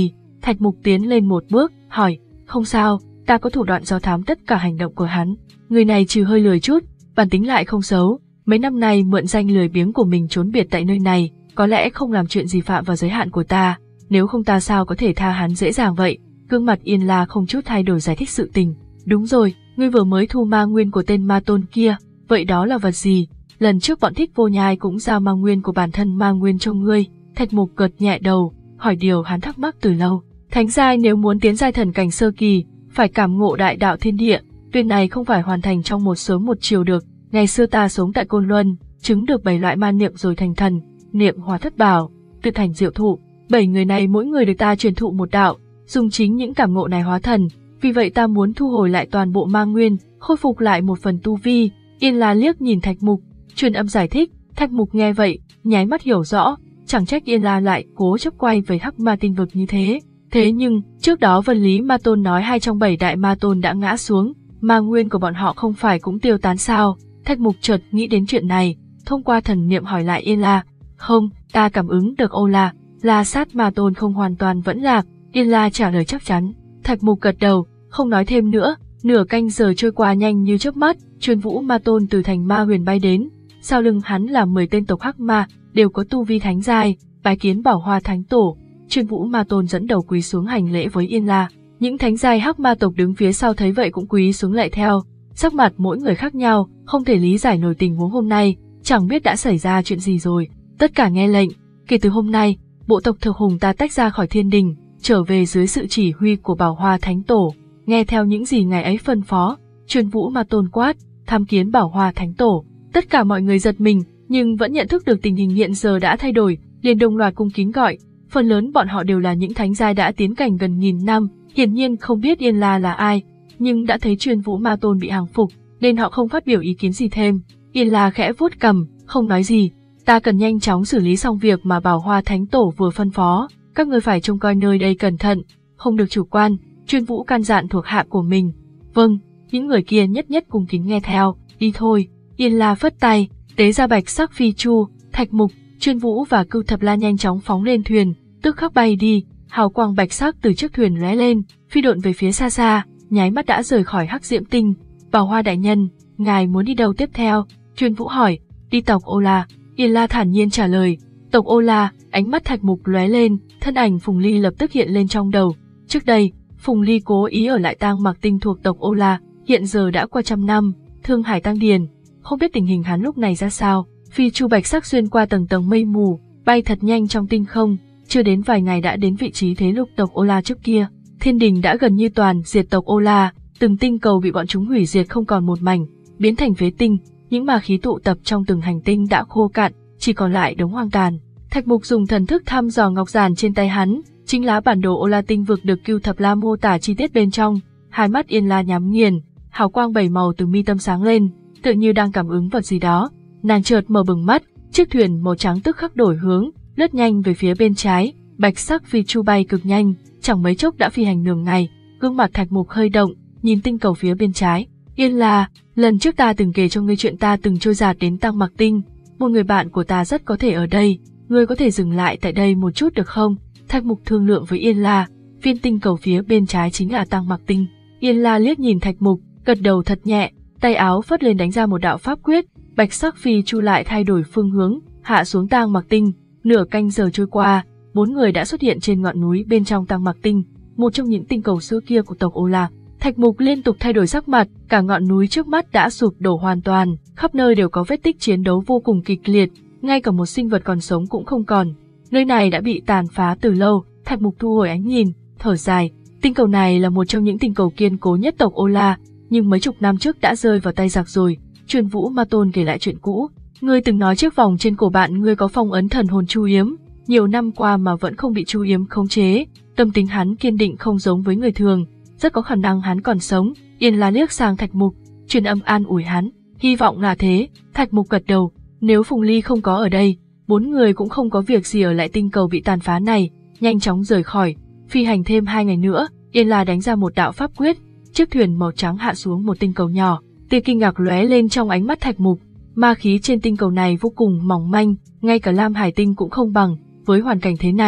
Thạch Mục tiến lên một bước, hỏi, không sao, ta có thủ đoạn do thám tất cả hành động của hắn. Người này trừ hơi lười chút, bản tính lại không xấu, mấy năm nay mượn danh lười biếng của mình trốn biệt tại nơi này, có lẽ không làm chuyện gì phạm vào giới hạn của ta, nếu không ta sao có thể tha hắn dễ dàng vậy. Gương mặt Yên La không chút thay đổi giải thích sự tình. Đúng rồi, ngươi vừa mới thu ma nguyên của tên ma tôn kia, vậy đó là vật gì? Lần trước bọn Thích Vô Nhai cũng giao ma nguyên của bản thân ma nguyên cho ngươi. Thạch Mục gật nhẹ đầu, hỏi điều hắn thắc mắc từ lâu. Thánh giai nếu muốn tiến giai thần cảnh sơ kỳ, phải cảm ngộ đại đạo thiên địa, tuyệt này không phải hoàn thành trong một sớm một chiều được. Ngày xưa ta sống tại Côn Luân, chứng được bảy loại ma niệm rồi thành thần, niệm hóa thất bảo, tự thành diệu thụ. Bảy người này mỗi người được ta truyền thụ một đạo, dùng chính những cảm ngộ này hóa thần. Vì vậy ta muốn thu hồi lại toàn bộ ma nguyên, khôi phục lại một phần tu vi. Yên La liếc nhìn Thạch Mục, truyền âm giải thích. Thạch Mục nghe vậy, nháy mắt hiểu rõ, chẳng trách Yên La lại cố chấp quay về Hắc Ma tinh vực như thế. Thế nhưng, trước đó Vân Lý Ma Tôn nói hai trong bảy đại ma tôn đã ngã xuống, ma nguyên của bọn họ không phải cũng tiêu tán sao? Thạch Mục chợt nghĩ đến chuyện này, thông qua thần niệm hỏi lại Yên La. Không, ta cảm ứng được Ô La, La Sát Ma Tôn không hoàn toàn vẫn lạc. Yên La trả lời chắc chắn. Thạch Mục gật đầu, không nói thêm nữa. Nửa canh giờ trôi qua nhanh như chớp mắt, Chuyên Vũ Ma Tôn từ thành Ma Huyền bay đến. Sau lưng hắn là mười tên tộc Hắc Ma, đều có tu vi thánh giai, bái kiến Bảo Hoa Thánh Tổ. Chuyên Vũ Ma Tôn dẫn đầu quỳ xuống hành lễ với Yên La. Những thánh giai Hắc Ma tộc đứng phía sau thấy vậy cũng quỳ xuống lại theo. Sắc mặt mỗi người khác nhau, không thể lý giải nổi tình huống hôm nay, chẳng biết đã xảy ra chuyện gì rồi. Tất cả nghe lệnh, kể từ hôm nay, bộ tộc Thực Hùng ta tách ra khỏi thiên đình, trở về dưới sự chỉ huy của Bảo Hoa Thánh Tổ, nghe theo những gì ngài ấy phân phó. Chuyên Vũ Ma Tôn quát, tham kiến Bảo Hoa Thánh Tổ. Tất cả mọi người giật mình, nhưng vẫn nhận thức được tình hình hiện giờ đã thay đổi, liền đồng loạt cung kính gọi. Phần lớn bọn họ đều là những thánh giai đã tiến cảnh gần nghìn năm, hiển nhiên không biết Yên La là ai, nhưng đã thấy Chuyên Vũ Ma Tôn bị hàng phục, nên họ không phát biểu ý kiến gì thêm. Yên La khẽ vuốt cằm, không nói gì. Ta cần nhanh chóng xử lý xong việc mà Bảo Hoa Thánh Tổ vừa phân phó, các ngươi phải trông coi nơi đây cẩn thận, không được chủ quan. Chuyên Vũ căn dặn thuộc hạ của mình. Vâng, những người kia nhất nhất cung kính nghe theo. Đi thôi. Yên La phất tay, tế ra bạch sắc phi chu. Thạch Mục, Chuyên Vũ và Cưu Thập La nhanh chóng phóng lên thuyền, tức khắc bay đi. Hào quang bạch sắc từ chiếc thuyền lóe lên, phi độn về phía xa xa, nháy mắt đã rời khỏi Hắc Diễm Tinh. Bảo Hoa đại nhân, ngài muốn đi đâu tiếp theo? Chuyên Vũ hỏi. Đi tộc Ô La. Yên La thản nhiên trả lời. Tộc Ô La. Ánh mắt Thạch Mục lóe lên, thân ảnh Phùng Ly lập tức hiện lên trong đầu. Trước đây, Phùng Ly cố ý ở lại Tang Mạc Tinh thuộc tộc Ô La, hiện giờ đã qua trăm năm, Thương Hải tăng điền, không biết tình hình hắn lúc này ra sao. Phi chu bạch sắc xuyên qua tầng tầng mây mù, bay thật nhanh trong tinh không, chưa đến vài ngày đã đến vị trí thế lục tộc Ô La trước kia. Thiên đình đã gần như toàn diệt tộc Ô La, từng tinh cầu bị bọn chúng hủy diệt không còn một mảnh, biến thành phế tinh, những ma khí tụ tập trong từng hành tinh đã khô cạn, chỉ còn lại đống hoang tàn. Thạch Mục dùng thần thức thăm dò ngọc giản trên tay hắn, chính lá bản đồ Ô La tinh vực được Cưu Thập La mô tả chi tiết bên trong. Hai mắt Yên La nhắm nghiền, hào quang bảy màu từ mi tâm sáng lên, tựa như đang cảm ứng vật gì đó. Nàng chợt mở bừng mắt, chiếc thuyền màu trắng tức khắc đổi hướng, lướt nhanh về phía bên trái, bạch sắc phi chu bay cực nhanh, chẳng mấy chốc đã phi hành nửa ngày. Gương mặt Thạch Mục hơi động, nhìn tinh cầu phía bên trái. Yên La, lần trước ta từng kể cho ngươi chuyện ta từng trôi dạt đến Tang Mạc Tinh, một người bạn của ta rất có thể ở đây, ngươi có thể dừng lại tại đây một chút được không? Thạch Mục thương lượng với Yên La, viên tinh cầu phía bên trái chính là Tang Mạc Tinh. Yên La liếc nhìn Thạch Mục, gật đầu thật nhẹ, tay áo phất lên đánh ra một đạo pháp quyết, bạch sắc phi chu lại thay đổi phương hướng, hạ xuống Tang Mạc Tinh. Nửa canh giờ trôi qua, bốn người đã xuất hiện trên ngọn núi bên trong Tang Mạc Tinh, một trong những tinh cầu xưa kia của tộc Ô La. Thạch Mục liên tục thay đổi sắc mặt, cả ngọn núi trước mắt đã sụp đổ hoàn toàn, khắp nơi đều có vết tích chiến đấu vô cùng kịch liệt, ngay cả một sinh vật còn sống cũng không còn. Nơi này đã bị tàn phá từ lâu. Thạch Mục thu hồi ánh nhìn, thở dài. Tinh cầu này là một trong những tinh cầu kiên cố nhất tộc Ô La, nhưng mấy chục năm trước đã rơi vào tay giặc rồi. Chuyên Vũ Ma Tôn kể lại chuyện cũ. Ngươi từng nói chiếc vòng trên cổ bạn ngươi có phong ấn thần hồn Chu Yếm, nhiều năm qua mà vẫn không bị Chu Yếm khống chế. Tâm tính hắn kiên định không giống với người thường, rất có khả năng hắn còn sống. Yên La liếc sang Thạch Mục, truyền âm an ủi hắn. Hy vọng là thế. Thạch Mục gật đầu. Nếu Phùng Ly không có ở đây, bốn người cũng không có việc gì ở lại tinh cầu bị tàn phá này, nhanh chóng rời khỏi. Phi hành thêm hai ngày nữa, Yên La đánh ra một đạo pháp quyết, chiếc thuyền màu trắng hạ xuống một tinh cầu nhỏ. Tia kinh ngạc lóe lên trong ánh mắt Thạch Mục. Ma khí trên tinh cầu này vô cùng mỏng manh, ngay cả Lam Hải Tinh cũng không bằng. Với hoàn cảnh thế này,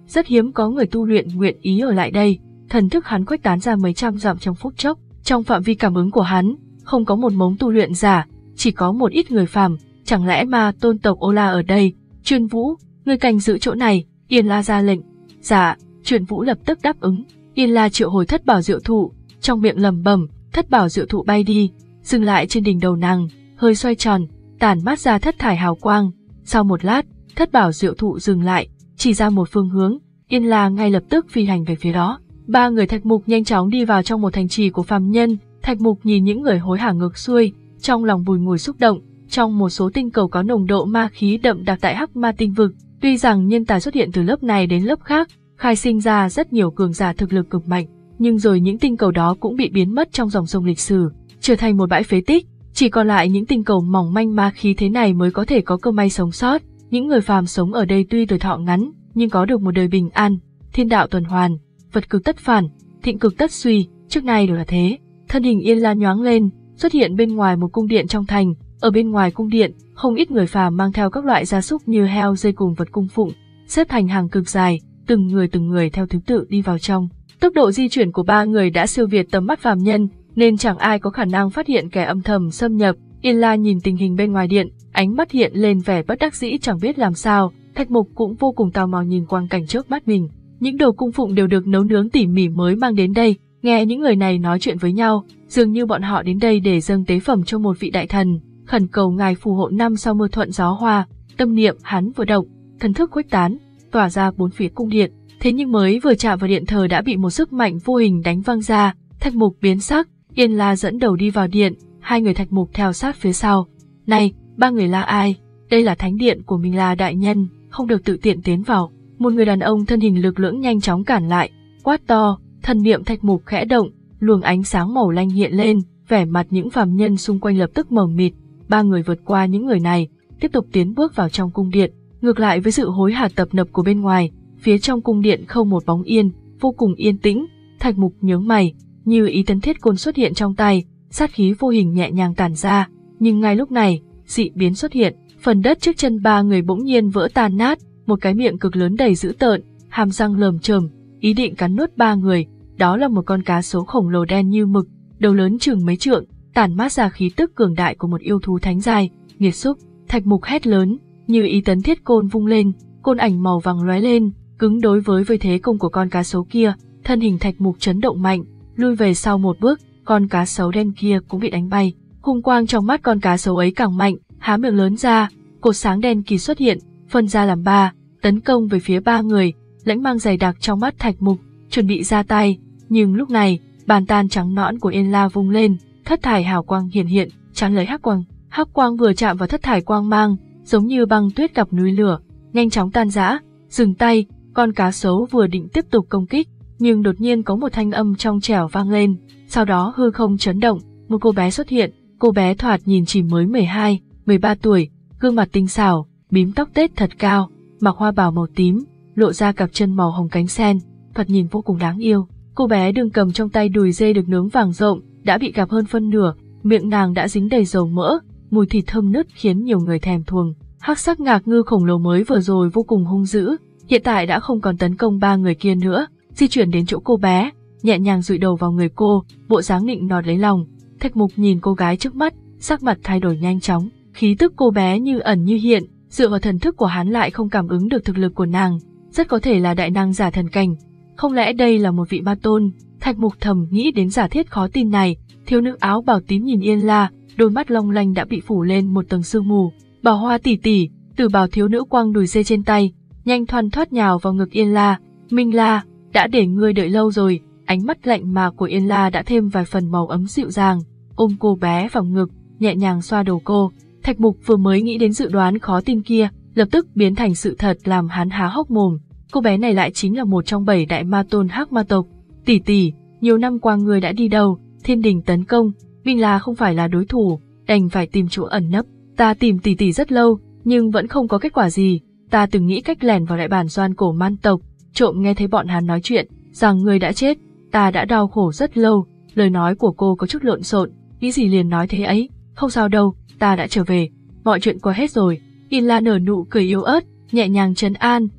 rất hiếm có người tu luyện nguyện ý ở lại đây. Thần thức hắn khuếch tán ra mấy trăm dặm trong phút chốc, trong phạm vi cảm ứng của hắn, không có một mống tu luyện giả, chỉ có một ít người phàm. Chẳng lẽ ma tôn tộc Ola ở đây? Chuyên Vũ, người canh giữ chỗ này. Yên La ra lệnh. Dạ. Chuyên Vũ lập tức đáp ứng. Yên La triệu hồi thất bảo diệu thụ, trong miệng lẩm bẩm, thất bảo diệu thụ bay đi, dừng lại trên đỉnh đầu nàng, hơi xoay tròn, tản mát ra thất thải hào quang. Sau một lát, thất bảo diệu thụ dừng lại, chỉ ra một phương hướng. Yên La ngay lập tức phi hành về phía đó. Ba người Thạch Mục nhanh chóng đi vào trong một thành trì của phàm nhân. Thạch Mục nhìn những người hối hả ngược xuôi, trong lòng bùi ngùi xúc động. Trong một số tinh cầu có nồng độ ma khí đậm đặc tại Hắc Ma tinh vực, tuy rằng nhân tài xuất hiện từ lớp này đến lớp khác, khai sinh ra rất nhiều cường giả thực lực cực mạnh, nhưng rồi những tinh cầu đó cũng bị biến mất trong dòng sông lịch sử, trở thành một bãi phế tích. Chỉ còn lại những tinh cầu mỏng manh ma khí thế này mới có thể có cơ may sống sót. Những người phàm sống ở đây tuy tuổi thọ ngắn, nhưng có được một đời bình an. Thiên đạo tuần hoàn, vật cực tất phản, thịnh cực tất suy, trước nay đều là thế. Thân hình Yên La nhoáng lên, xuất hiện bên ngoài một cung điện trong thành. Ở bên ngoài cung điện, không ít người phàm mang theo các loại gia súc như heo, dê cùng vật cung phụng, xếp thành hàng cực dài, từng người từng người theo thứ tự đi vào trong. Tốc độ di chuyển của ba người đã siêu việt tầm mắt phàm nhân, nên chẳng ai có khả năng phát hiện kẻ âm thầm xâm nhập. Yên La nhìn tình hình bên ngoài điện, ánh mắt hiện lên vẻ bất đắc dĩ chẳng biết làm sao. Thạch Mục cũng vô cùng tò mò nhìn quang cảnh trước mắt mình. Những đồ cung phụng đều được nấu nướng tỉ mỉ mới mang đến đây. Nghe những người này nói chuyện với nhau, dường như bọn họ đến đây để dâng tế phẩm cho một vị đại thần, khẩn cầu ngài phù hộ năm sau mưa thuận gió hoa. Tâm niệm hắn vừa động, thần thức khuếch tán, tỏa ra bốn phía cung điện. Thế nhưng mới vừa chạm vào điện thờ đã bị một sức mạnh vô hình đánh văng ra. Thạch Mục biến sắc, Yên La dẫn đầu đi vào điện, hai người Thạch Mục theo sát phía sau. Này, ba người là ai? Đây là thánh điện của mình là đại nhân, không được tự tiện tiến vào. Một người đàn ông thân hình lực lưỡng nhanh chóng cản lại, quát to. Thần niệm Thạch Mục khẽ động, luồng ánh sáng màu lanh hiện lên, vẻ mặt những phàm nhân xung quanh lập tức mờ mịt. Ba người vượt qua những người này, tiếp tục tiến bước vào trong cung điện. Ngược lại với sự hối hả tập nập của bên ngoài, phía trong cung điện không một bóng yên, vô cùng yên tĩnh. Thạch Mục nhướng mày, như ý tấn thiết côn xuất hiện trong tay, sát khí vô hình nhẹ nhàng tản ra. Nhưng ngay lúc này, dị biến xuất hiện, phần đất trước chân ba người bỗng nhiên vỡ tan nát, một cái miệng cực lớn đầy dữ tợn, hàm răng lởm chởm, ý định cắn nuốt ba người. Đó là một con cá sấu khổng lồ đen như mực, đầu lớn chừng mấy trượng, tản mát ra khí tức cường đại của một yêu thú thánh giai. Nghiệt xúc! Thạch Mục hét lớn, như ý tấn thiết côn vung lên, côn ảnh màu vàng lóe lên, cứng đối với với thế công của con cá sấu kia. Thân hình Thạch Mục chấn động mạnh, lui về sau một bước, con cá sấu đen kia cũng bị đánh bay. Hung quang trong mắt con cá sấu ấy càng mạnh, há miệng lớn ra, cột sáng đen kỳ xuất hiện, phân ra làm ba, tấn công về phía ba người. Lãnh mang dày đặc trong mắt Thạch Mục, chuẩn bị ra tay, nhưng lúc này, bàn tan trắng nõn của Yên La vung lên, thất thải hào quang hiện hiện, chắn lấy hắc quang. Hắc quang vừa chạm vào thất thải quang mang, giống như băng tuyết gặp núi lửa, nhanh chóng tan rã. Dừng tay, con cá sấu vừa định tiếp tục công kích, nhưng đột nhiên có một thanh âm trong trẻo vang lên, sau đó hư không chấn động, một cô bé xuất hiện. Cô bé thoạt nhìn chỉ mới mười hai, mười ba tuổi, gương mặt tinh xảo, bím tóc tết thật cao, mặc hoa bào màu tím, lộ ra cặp chân màu hồng cánh sen, thoạt nhìn vô cùng đáng yêu. Cô bé đương cầm trong tay đùi dê được nướng vàng rộng, đã bị gặm hơn phân nửa, miệng nàng đã dính đầy dầu mỡ, mùi thịt thơm nức khiến nhiều người thèm thuồng. Hắc sắc ngạc ngư khổng lồ mới vừa rồi vô cùng hung dữ, hiện tại đã không còn tấn công ba người kia nữa, di chuyển đến chỗ cô bé, nhẹ nhàng dụi đầu vào người cô, bộ dáng nịnh nọt lấy lòng. Thạch Mục nhìn cô gái trước mắt, sắc mặt thay đổi nhanh chóng, khí tức cô bé như ẩn như hiện, dựa vào thần thức của hắn lại không cảm ứng được thực lực của nàng, rất có thể là đại năng giả thần cảnh. Không lẽ đây là một vị ma tôn? Thạch Mục thầm nghĩ đến giả thiết khó tin này. Thiếu nữ áo bào tím nhìn Yên La, đôi mắt long lanh đã bị phủ lên một tầng sương mù. Bảo Hoa tỷ tỷ, Tử Bảo thiếu nữ quăng đùi dê trên tay, nhanh thoăn thoắt nhào vào ngực Yên La. Minh La, đã để ngươi đợi lâu rồi. Ánh mắt lạnh mà của Yên La đã thêm vài phần màu ấm dịu dàng, ôm cô bé vào ngực, nhẹ nhàng xoa đầu cô. Thạch Mục vừa mới nghĩ đến dự đoán khó tin kia, lập tức biến thành sự thật làm hắn há hốc mồm. Cô bé này lại chính là một trong bảy đại ma tôn Hắc Ma tộc. Tỷ tỷ, nhiều năm qua ngươi đã đi đâu? Thiên đình tấn công, Minh La không phải là đối thủ, đành phải tìm chỗ ẩn nấp. Ta tìm tỷ tỷ rất lâu, nhưng vẫn không có kết quả gì. Ta từng nghĩ cách lẻn vào đại bản doanh cổ man tộc, trộm nghe thấy bọn hắn nói chuyện, rằng ngươi đã chết. Ta đã đau khổ rất lâu. Lời nói của cô có chút lộn xộn, nghĩ gì liền nói thế ấy. Không sao đâu, ta đã trở về, mọi chuyện qua hết rồi. Yên La nở nụ cười yếu ớt, nhẹ nhàng trấn an,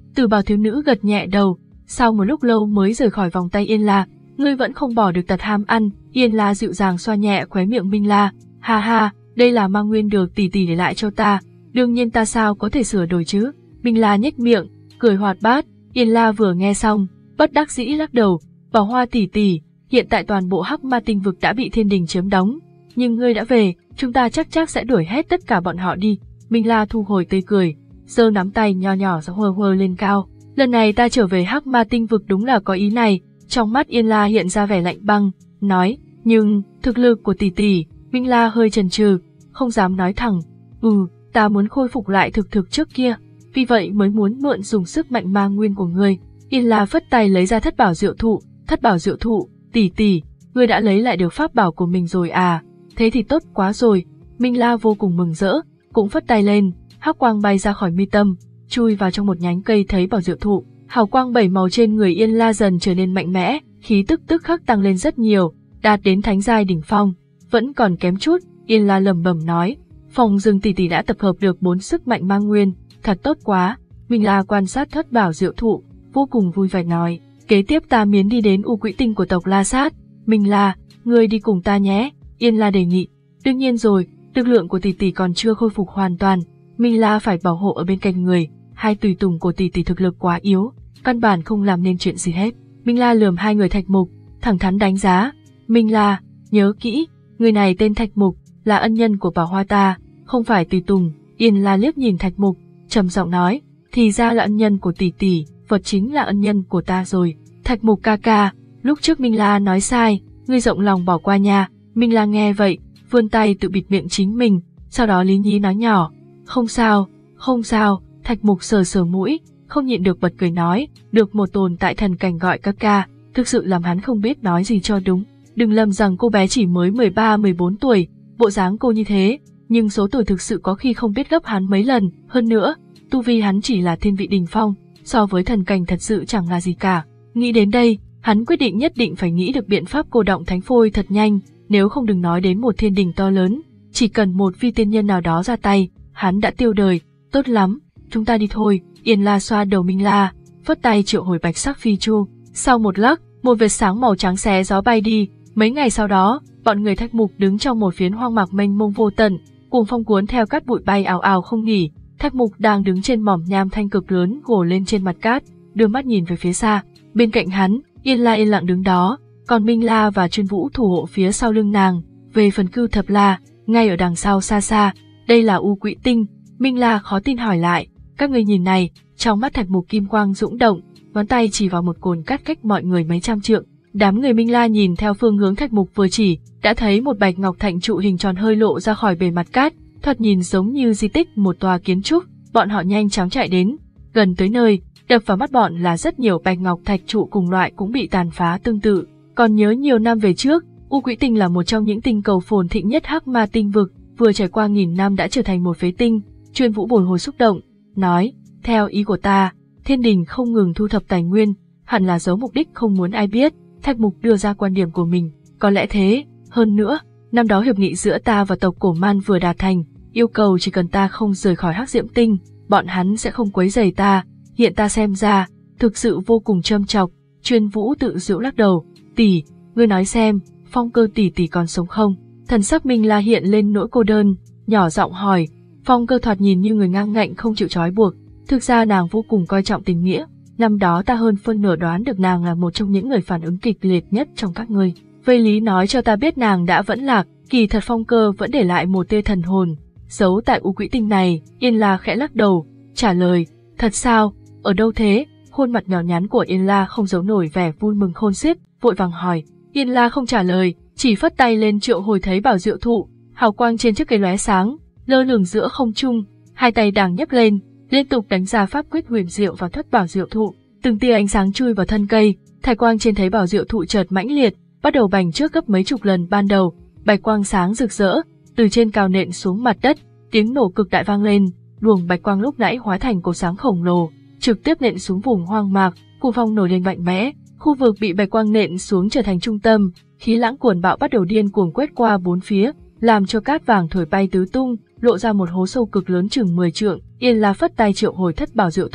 Từ Bảo thiếu nữ gật nhẹ đầu, sau một lúc lâu mới rời khỏi vòng tay Yên La. Ngươi vẫn không bỏ được tật ham ăn. Yên La dịu dàng xoa nhẹ khóe miệng Minh La. Ha ha, đây là mang nguyên được tỷ tỷ để lại cho ta, đương nhiên ta sao có thể sửa đổi chứ. Minh La nhếch miệng, cười hoạt bát. Yên La vừa nghe xong, bất đắc dĩ lắc đầu. Bảo Hoa tỷ tỷ, hiện tại toàn bộ Hắc Ma tinh vực đã bị thiên đình chiếm đóng, nhưng ngươi đã về, chúng ta chắc chắc sẽ đuổi hết tất cả bọn họ đi. Minh La thu hồi tươi cười, giơ nắm tay nho nhỏ ra hơ hơ lên cao. Lần này ta trở về Hắc Ma tinh vực đúng là có ý này. Trong mắt Yên La hiện ra vẻ lạnh băng, nói, nhưng thực lực của tỷ tỷ. Minh La hơi chần chừ, không dám nói thẳng. Ừ, ta muốn khôi phục lại thực thực trước kia, vì vậy mới muốn mượn dùng sức mạnh ma nguyên của ngươi. Yên La phất tay lấy ra thất bảo diệu thụ. Thất bảo diệu thụ, tỷ tỷ, ngươi đã lấy lại được pháp bảo của mình rồi à? Thế thì tốt quá rồi. Minh La vô cùng mừng rỡ, cũng phất tay lên, hắc quang bay ra khỏi mi tâm, chui vào trong một nhánh cây thấy bảo diệu thụ. Hào quang bảy màu trên người Yên La dần trở nên mạnh mẽ, khí tức tức khắc tăng lên rất nhiều, đạt đến thánh giai đỉnh phong. Vẫn còn kém chút, Yên La lẩm bẩm nói, Phong Dương tỷ tỷ đã tập hợp được bốn sức mạnh ma nguyên, thật tốt quá. Minh La quan sát thất bảo diệu thụ, vô cùng vui vẻ nói, kế tiếp ta miến đi đến U Quỹ Tinh của tộc La Sát. Minh La, ngươi đi cùng ta nhé. Yên La đề nghị. Đương nhiên rồi, lực lượng của tỷ tỷ còn chưa khôi phục hoàn toàn, Minh La phải bảo hộ ở bên cạnh người. Hai tùy tùng của tỷ tỷ thực lực quá yếu, căn bản không làm nên chuyện gì hết. Minh La lườm hai người Thạch Mục, thẳng thắn đánh giá. Minh La, nhớ kỹ, người này tên Thạch Mục, là ân nhân của Bảo Hoa ta, không phải tùy tùng. Yên La liếc nhìn Thạch Mục, trầm giọng nói, thì ra là ân nhân của tỷ tỷ, vật chính là ân nhân của ta rồi. Thạch Mục ca ca, lúc trước Minh La nói sai, ngươi rộng lòng bỏ qua nha. Minh La nghe vậy, vươn tay tự bịt miệng chính mình, sau đó lý nhí nói nhỏ, không sao, không sao. Thạch Mục sờ sờ mũi, không nhịn được bật cười nói, được một tồn tại thần cảnh gọi ca ca, thực sự làm hắn không biết nói gì cho đúng. Đừng lầm rằng cô bé chỉ mới mười ba mười bốn tuổi, bộ dáng cô như thế, nhưng số tuổi thực sự có khi không biết gấp hắn mấy lần. Hơn nữa, tu vi hắn chỉ là thiên vị đỉnh phong, so với thần cảnh thật sự chẳng là gì cả. Nghĩ đến đây, hắn quyết định nhất định phải nghĩ được biện pháp cô động thánh phôi thật nhanh, nếu không đừng nói đến một thiên đình to lớn, chỉ cần một vi tiên nhân nào đó ra tay, hắn đã tiêu đời. Tốt lắm, chúng ta đi thôi. Yên La xoa đầu Minh La, phất tay triệu hồi bạch sắc phi chu. Sau một lắc, một vệt sáng màu trắng xé gió bay đi. Mấy ngày sau đó, bọn người Thạch Mục đứng trong một phiến hoang mạc mênh mông vô tận, cuồng phong cuốn theo cát bụi bay ào ào không nghỉ. Thạch Mục đang đứng trên mỏm nham thanh cực lớn gồ lên trên mặt cát, đưa mắt nhìn về phía xa. Bên cạnh hắn, Yên La yên lặng đứng đó, còn Minh La và Chuyên Vũ thủ hộ phía sau lưng nàng. Về phần Cưu Thập La, ngay ở đằng sau xa xa, đây là U Quỹ Tinh. Minh La khó tin hỏi lại, các ngươi nhìn này. Trong mắt Thạch Mục kim quang dũng động, ngón tay chỉ vào một cồn cát cách mọi người mấy trăm trượng. Đám người Minh La nhìn theo phương hướng Thạch Mục vừa chỉ, đã thấy một bạch ngọc thạch trụ hình tròn hơi lộ ra khỏi bề mặt cát, thoạt nhìn giống như di tích một tòa kiến trúc. Bọn họ nhanh chóng chạy đến, gần tới nơi, đập vào mắt bọn là rất nhiều bạch ngọc thạch trụ cùng loại cũng bị tàn phá tương tự. Còn nhớ nhiều năm về trước, U Quỹ Tinh là một trong những tinh cầu phồn thịnh nhất Hắc Ma tinh vực, vừa trải qua nghìn năm đã trở thành một phế tinh. Chuyên Vũ bồi hồi xúc động, nói, theo ý của ta, thiên đình không ngừng thu thập tài nguyên, hẳn là giấu mục đích không muốn ai biết. Thạch Mục đưa ra quan điểm của mình, có lẽ thế. Hơn nữa, năm đó hiệp nghị giữa ta và tộc Cổ Man vừa đạt thành, yêu cầu chỉ cần ta không rời khỏi Hắc Diễm Tinh, bọn hắn sẽ không quấy rầy ta. Hiện ta xem ra, thực sự vô cùng châm chọc. Chuyên Vũ tự giễu lắc đầu, tỷ, ngươi nói xem, Phong Cơ tỷ tỷ còn sống không? Thần sắc Minh La hiện lên nỗi cô đơn, nhỏ giọng hỏi. Phong Cơ thoạt nhìn như người ngang ngạnh không chịu trói buộc, thực ra nàng vô cùng coi trọng tình nghĩa. Năm đó ta hơn phân nửa đoán được nàng là một trong những người phản ứng kịch liệt nhất trong các ngươi. Vây Lý nói cho ta biết nàng đã vẫn lạc, kỳ thật Phong Cơ vẫn để lại một tia thần hồn, giấu tại U Quỹ Tinh này. Yên La khẽ lắc đầu, trả lời, thật sao, ở đâu thế? Khuôn mặt nhỏ nhắn của Yên La không giấu nổi vẻ vui mừng khôn xiết, vội vàng hỏi. Yên La không trả lời, chỉ phất tay lên triệu hồi thấy bảo diệu thụ, hào quang trên chiếc cây lóe sáng, lơ lửng giữa không trung, hai tay đàng nhấc lên, liên tục đánh ra pháp quyết huyền diệu vào thất bảo diệu thụ. Từng tia ánh sáng chui vào thân cây, thải quang trên thấy bảo diệu thụ chợt mãnh liệt, bắt đầu bành trước gấp mấy chục lần ban đầu. Bạch quang sáng rực rỡ, từ trên cao nện xuống mặt đất, tiếng nổ cực đại vang lên. Luồng bạch quang lúc nãy hóa thành cột sáng khổng lồ, trực tiếp nện xuống vùng hoang mạc. Cuồng phong nổi lên mạnh mẽ, khu vực bị bạch quang nện xuống trở thành trung tâm, khí lãng cuồn bạo bắt đầu điên cuồng quét qua bốn phía, làm cho cát vàng thổi bay tứ tung, lộ ra một hố sâu cực lớn chừng mười trượng. Yên La phất tay triệu hồi thất bảo diệu thụ,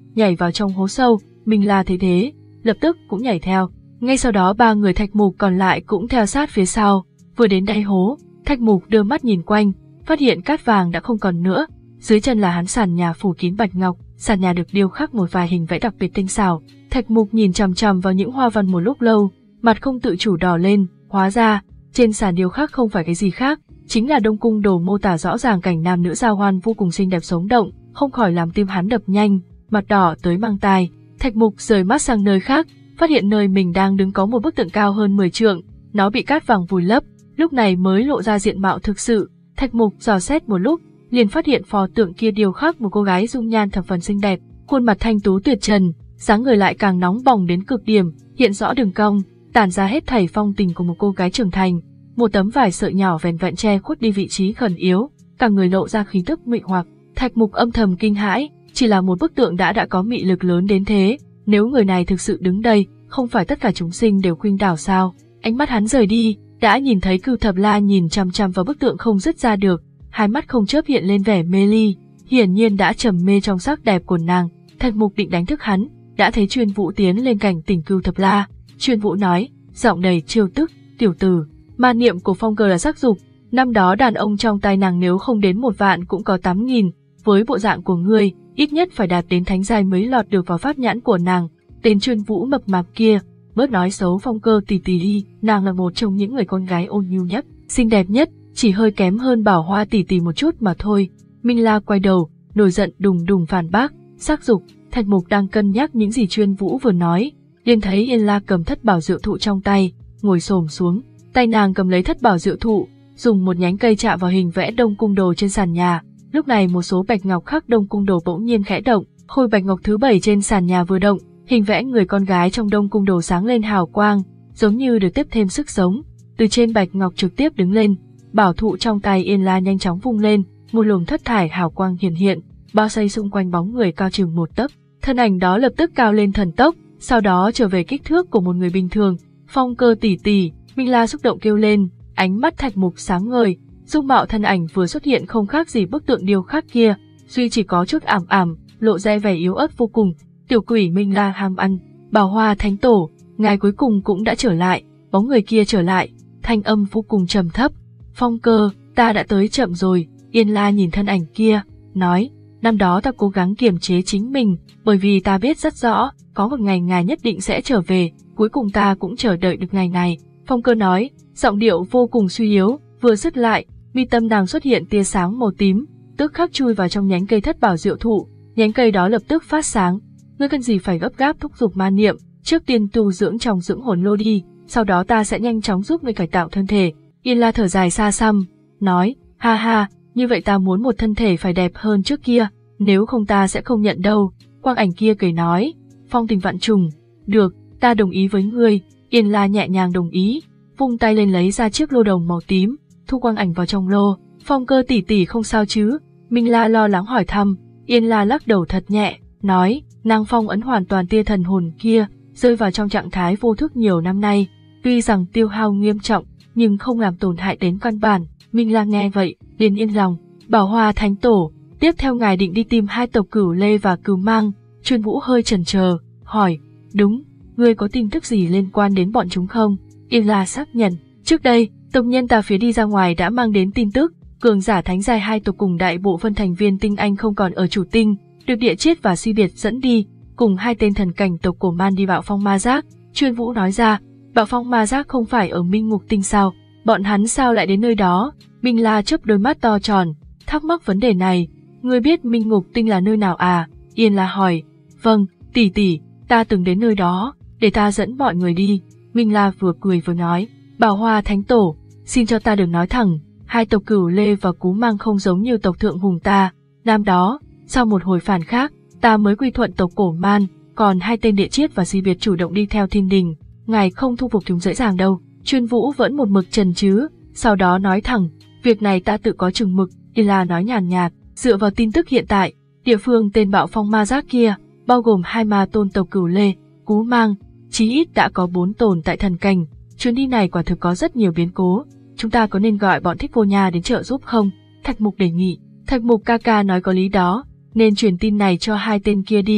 nhảy vào trong hố sâu. Minh La thấy thế, lập tức cũng nhảy theo. Ngay sau đó ba người Thạch Mục còn lại cũng theo sát phía sau. Vừa đến đáy hố, Thạch Mục đưa mắt nhìn quanh, phát hiện cát vàng đã không còn nữa. Dưới chân là hắn sàn nhà phủ kín bạch ngọc, sàn nhà được điêu khắc một vài hình vẽ đặc biệt tinh xảo. Thạch Mục nhìn chằm chằm vào những hoa văn một lúc lâu, mặt không tự chủ đỏ lên. Hóa ra, trên sàn điêu khắc không phải cái gì khác, chính là Đông Cung Đồ mô tả rõ ràng cảnh nam nữ giao hoan vô cùng xinh đẹp sống động, không khỏi làm tim hắn đập nhanh, mặt đỏ tới mang tai. Thạch Mục rời mắt sang nơi khác, phát hiện nơi mình đang đứng có một bức tượng cao hơn mười trượng, nó bị cát vàng vùi lấp, lúc này mới lộ ra diện mạo thực sự. Thạch Mục dò xét một lúc, liền phát hiện pho tượng kia điêu khắc một cô gái dung nhan thập phần xinh đẹp, khuôn mặt thanh tú tuyệt trần, dáng người lại càng nóng bỏng đến cực điểm, hiện rõ đường cong, tản ra hết thảy phong tình của một cô gái trưởng thành. Một tấm vải sợi nhỏ vẻn vẹn che khuất đi vị trí khẩn yếu, cả người lộ ra khí tức mị hoặc. Thạch Mục âm thầm kinh hãi, chỉ là một bức tượng đã đã có mị lực lớn đến thế, nếu người này thực sự đứng đây, không phải tất cả chúng sinh đều khuynh đảo sao? Ánh mắt hắn rời đi, đã nhìn thấy Cửu Thập La nhìn chằm chằm vào bức tượng không dứt ra được, hai mắt không chớp hiện lên vẻ mê ly, hiển nhiên đã trầm mê trong sắc đẹp của nàng. Thạch Mục định đánh thức hắn, đã thấy Chuyên Vũ tiến lên cảnh tỉnh Cửu Thập La. Chuyên Vũ nói, giọng đầy trêu tức, tiểu tử, ma niệm của Phong Cơ là sắc dục, năm đó đàn ông trong tay nàng nếu không đến một vạn cũng có tám nghìn, với bộ dạng của ngươi, ít nhất phải đạt đến thánh giai mới lọt được vào pháp nhãn của nàng. Tên Chuyên Vũ mập mạp kia, bớt nói xấu Phong Cơ tỷ tỷ đi, nàng là một trong những người con gái ôn nhu nhất, xinh đẹp nhất, chỉ hơi kém hơn Bảo Hoa tỷ tỷ một chút mà thôi. Minh La quay đầu, nổi giận đùng đùng phản bác, sắc dục. Thạch Mục đang cân nhắc những gì Chuyên Vũ vừa nói, liền thấy Yên La cầm thất bảo diệu thụ trong tay, ngồi xổm xuống, tay nàng cầm lấy thất bảo diệu thụ, dùng một nhánh cây chạm vào hình vẽ Đông Cung Đồ trên sàn nhà. Lúc này một số bạch ngọc khắc Đông Cung Đồ bỗng nhiên khẽ động, khối bạch ngọc thứ bảy trên sàn nhà vừa động, hình vẽ người con gái trong Đông Cung Đồ sáng lên hào quang, giống như được tiếp thêm sức sống, từ trên bạch ngọc trực tiếp đứng lên. Bảo thụ trong tay Yên La nhanh chóng vung lên, một luồng thất thải hào quang hiển hiện, bao xây xung quanh bóng người cao chừng một tấc. Thân ảnh đó lập tức cao lên thần tốc, sau đó trở về kích thước của một người bình thường. Phong Cơ tỷ tỷ, Minh La xúc động kêu lên, ánh mắt Thạch Mục sáng ngời, dung mạo thân ảnh vừa xuất hiện không khác gì bức tượng điêu khắc kia, duy chỉ có chút ảm ảm, lộ ra vẻ yếu ớt vô cùng. Tiểu quỷ Minh La ham ăn, Bảo Hoa Thánh Tổ, ngài cuối cùng cũng đã trở lại. Bóng người kia trở lại, thanh âm vô cùng trầm thấp. Phong Cơ, ta đã tới chậm rồi. Yên La nhìn thân ảnh kia, nói, năm đó ta cố gắng kiềm chế chính mình, bởi vì ta biết rất rõ, có một ngày ngài nhất định sẽ trở về, cuối cùng ta cũng chờ đợi được ngày này. Phong Cơ nói, giọng điệu vô cùng suy yếu, vừa dứt lại, mi tâm nàng xuất hiện tia sáng màu tím, tức khắc chui vào trong nhánh cây thất bảo diệu thụ, nhánh cây đó lập tức phát sáng. Ngươi cần gì phải gấp gáp thúc giục ma niệm, trước tiên tu dưỡng trong dưỡng hồn lô đi, sau đó ta sẽ nhanh chóng giúp ngươi cải tạo thân thể. Yên La thở dài xa xăm, nói, ha ha, như vậy ta muốn một thân thể phải đẹp hơn trước kia, nếu không ta sẽ không nhận đâu. Quang ảnh kia cười nói, phong tình vạn trùng, được, ta đồng ý với ngươi. Yên La nhẹ nhàng đồng ý, vung tay lên lấy ra chiếc lô đồng màu tím, thu quang ảnh vào trong lô. Phong Cơ tỷ tỷ không sao chứ? Minh La lo lắng hỏi thăm. Yên La lắc đầu thật nhẹ, nói, nàng phong ấn hoàn toàn tia thần hồn kia, rơi vào trong trạng thái vô thức nhiều năm nay, tuy rằng tiêu hao nghiêm trọng, nhưng không làm tổn hại đến căn bản. Minh La nghe vậy, liền yên lòng. Bảo Hoa Thánh Tổ, tiếp theo ngài định đi tìm hai tộc Cửu Lê và Cửu Mang. Chuyên Vũ hơi chần chờ, hỏi, đúng, ngươi có tin tức gì liên quan đến bọn chúng không? Yên La xác nhận, trước đây, tộc nhân tà phía đi ra ngoài đã mang đến tin tức, cường giả thánh giai hai tộc cùng đại bộ phân thành viên tinh anh không còn ở chủ tinh, được Địa Chiết và Si Biệt dẫn đi, cùng hai tên thần cảnh tộc của Man đi Bạo Phong Ma Giác. Chuyên Vũ nói ra, Bạo Phong Ma Giác không phải ở Minh Ngục Tinh sao? Bọn hắn sao lại đến nơi đó? Minh La chớp đôi mắt to tròn, thắc mắc vấn đề này. Ngươi biết Minh Ngục Tinh là nơi nào à? Yên La hỏi. Vâng, tỷ tỷ, ta từng đến nơi đó, để ta dẫn mọi người đi. Minh La vừa cười vừa nói, Bảo Hoa Thánh Tổ, xin cho ta được nói thẳng, hai tộc Cửu Lê và Cú Mang không giống như tộc Thượng Hùng ta. Năm đó, sau một hồi phản khác, ta mới quy thuận tộc Cổ Man, còn hai tên Địa Chiết và Si Biệt chủ động đi theo Thiên Đình, ngài không thu phục chúng dễ dàng đâu. Chuyên Vũ vẫn một mực chần chừ, sau đó nói thẳng, việc này ta tự có chừng mực. Yên La nói nhàn nhạt, dựa vào tin tức hiện tại, địa phương tên Bạo Phong Ma Giác kia, bao gồm hai ma tôn tộc Cửu Lê, Cú Mang, chí ít đã có bốn tồn tại thần cảnh. Chuyến đi này quả thực có rất nhiều biến cố, chúng ta có nên gọi bọn Thích Vô Nha đến trợ giúp không? Thạch Mục đề nghị. Thạch Mục ca ca nói có lý đó, nên truyền tin này cho hai tên kia đi.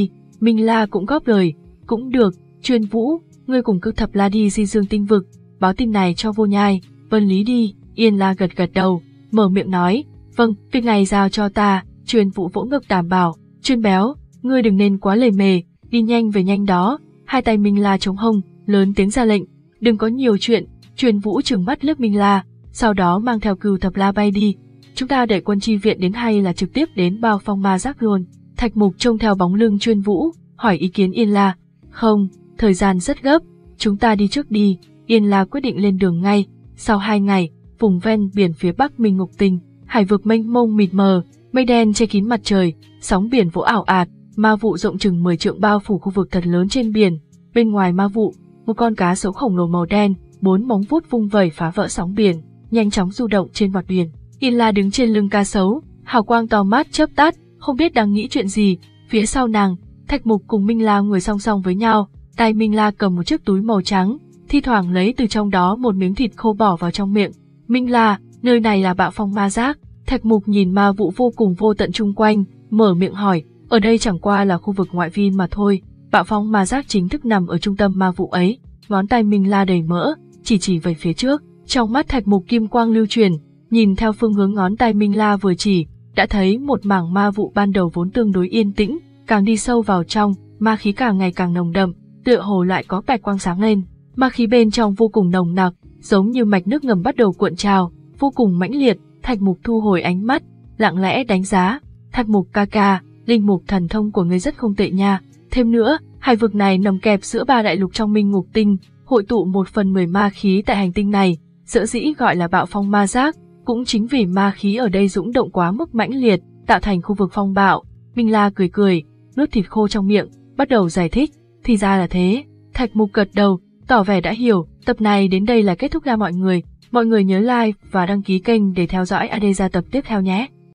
Minh La cũng góp lời, cũng được, Chuyên Vũ, ngươi cùng Cự Thập La đi Di Dương Tinh Vực, báo tin này cho Vô Nhai, Vân Lý đi. Yên La gật gật đầu, mở miệng nói, vâng, việc này giao cho ta. Chuyên Vũ vỗ ngực đảm bảo, Chuyên Béo, ngươi đừng nên quá lề mề, đi nhanh về nhanh đó. Hai tay Minh La chống hông, lớn tiếng ra lệnh, đừng có nhiều chuyện. Chuyên Vũ trừng mắt liếc Minh La, sau đó mang theo Cửu Thập La bay đi. Chúng ta đợi quân chi viện đến hay là trực tiếp đến Bao Phong Ma Giác luôn? Thạch Mục trông theo bóng lưng Chuyên Vũ, hỏi ý kiến Yên La. Không, thời gian rất gấp, chúng ta đi trước đi. Yên La quyết định lên đường ngay. Sau hai ngày, vùng ven biển phía bắc Minh Ngục Tinh, hải vực mênh mông mịt mờ, mây đen che kín mặt trời, sóng biển vỗ ảo ạt, ma vụ rộng chừng mười trượng bao phủ khu vực thật lớn trên biển. Bên ngoài ma vụ, một con cá sấu khổng lồ màu đen, bốn móng vuốt vung vẩy phá vỡ sóng biển, nhanh chóng du động trên mặt biển. Yên La đứng trên lưng cá sấu, hào quang to mắt chớp tắt, không biết đang nghĩ chuyện gì. Phía sau nàng, Thạch Mục cùng Minh La ngồi song song với nhau, tay Minh La cầm một chiếc túi màu trắng, thi thoảng lấy từ trong đó một miếng thịt khô bỏ vào trong miệng. Minh La, nơi này là Bạo Phong Ma Giác. Thạch Mục nhìn ma vụ vô cùng vô tận chung quanh, mở miệng hỏi, ở đây chẳng qua là khu vực ngoại vi mà thôi. Bạo Phong Ma Giác chính thức nằm ở trung tâm ma vụ ấy. Ngón tay Minh La đầy mỡ, chỉ chỉ về phía trước. Trong mắt Thạch Mục kim quang lưu truyền, nhìn theo phương hướng ngón tay Minh La vừa chỉ, đã thấy một mảng ma vụ ban đầu vốn tương đối yên tĩnh, càng đi sâu vào trong, ma khí càng ngày càng nồng đậm, tựa hồ lại có bạch quang sáng lên. Ma khí bên trong vô cùng nồng nặc, giống như mạch nước ngầm bắt đầu cuộn trào, vô cùng mãnh liệt. Thạch Mục thu hồi ánh mắt, lặng lẽ đánh giá. Thạch Mục ca ca, linh mục thần thông của ngươi rất không tệ nha. Thêm nữa, hải vực này nằm kẹp giữa ba đại lục trong Minh Ngục Tinh, hội tụ một phần mười ma khí tại hành tinh này, sở dĩ gọi là Bạo Phong Ma Giác, cũng chính vì ma khí ở đây dũng động quá mức mãnh liệt, tạo thành khu vực phong bạo. Minh La cười cười, nuốt thịt khô trong miệng, bắt đầu giải thích, thì ra là thế. Thạch Mục gật đầu, tỏ vẻ đã hiểu. Tập này đến đây là kết thúc nha mọi người. Mọi người nhớ like và đăng ký kênh để theo dõi a đê gia tập tiếp theo nhé.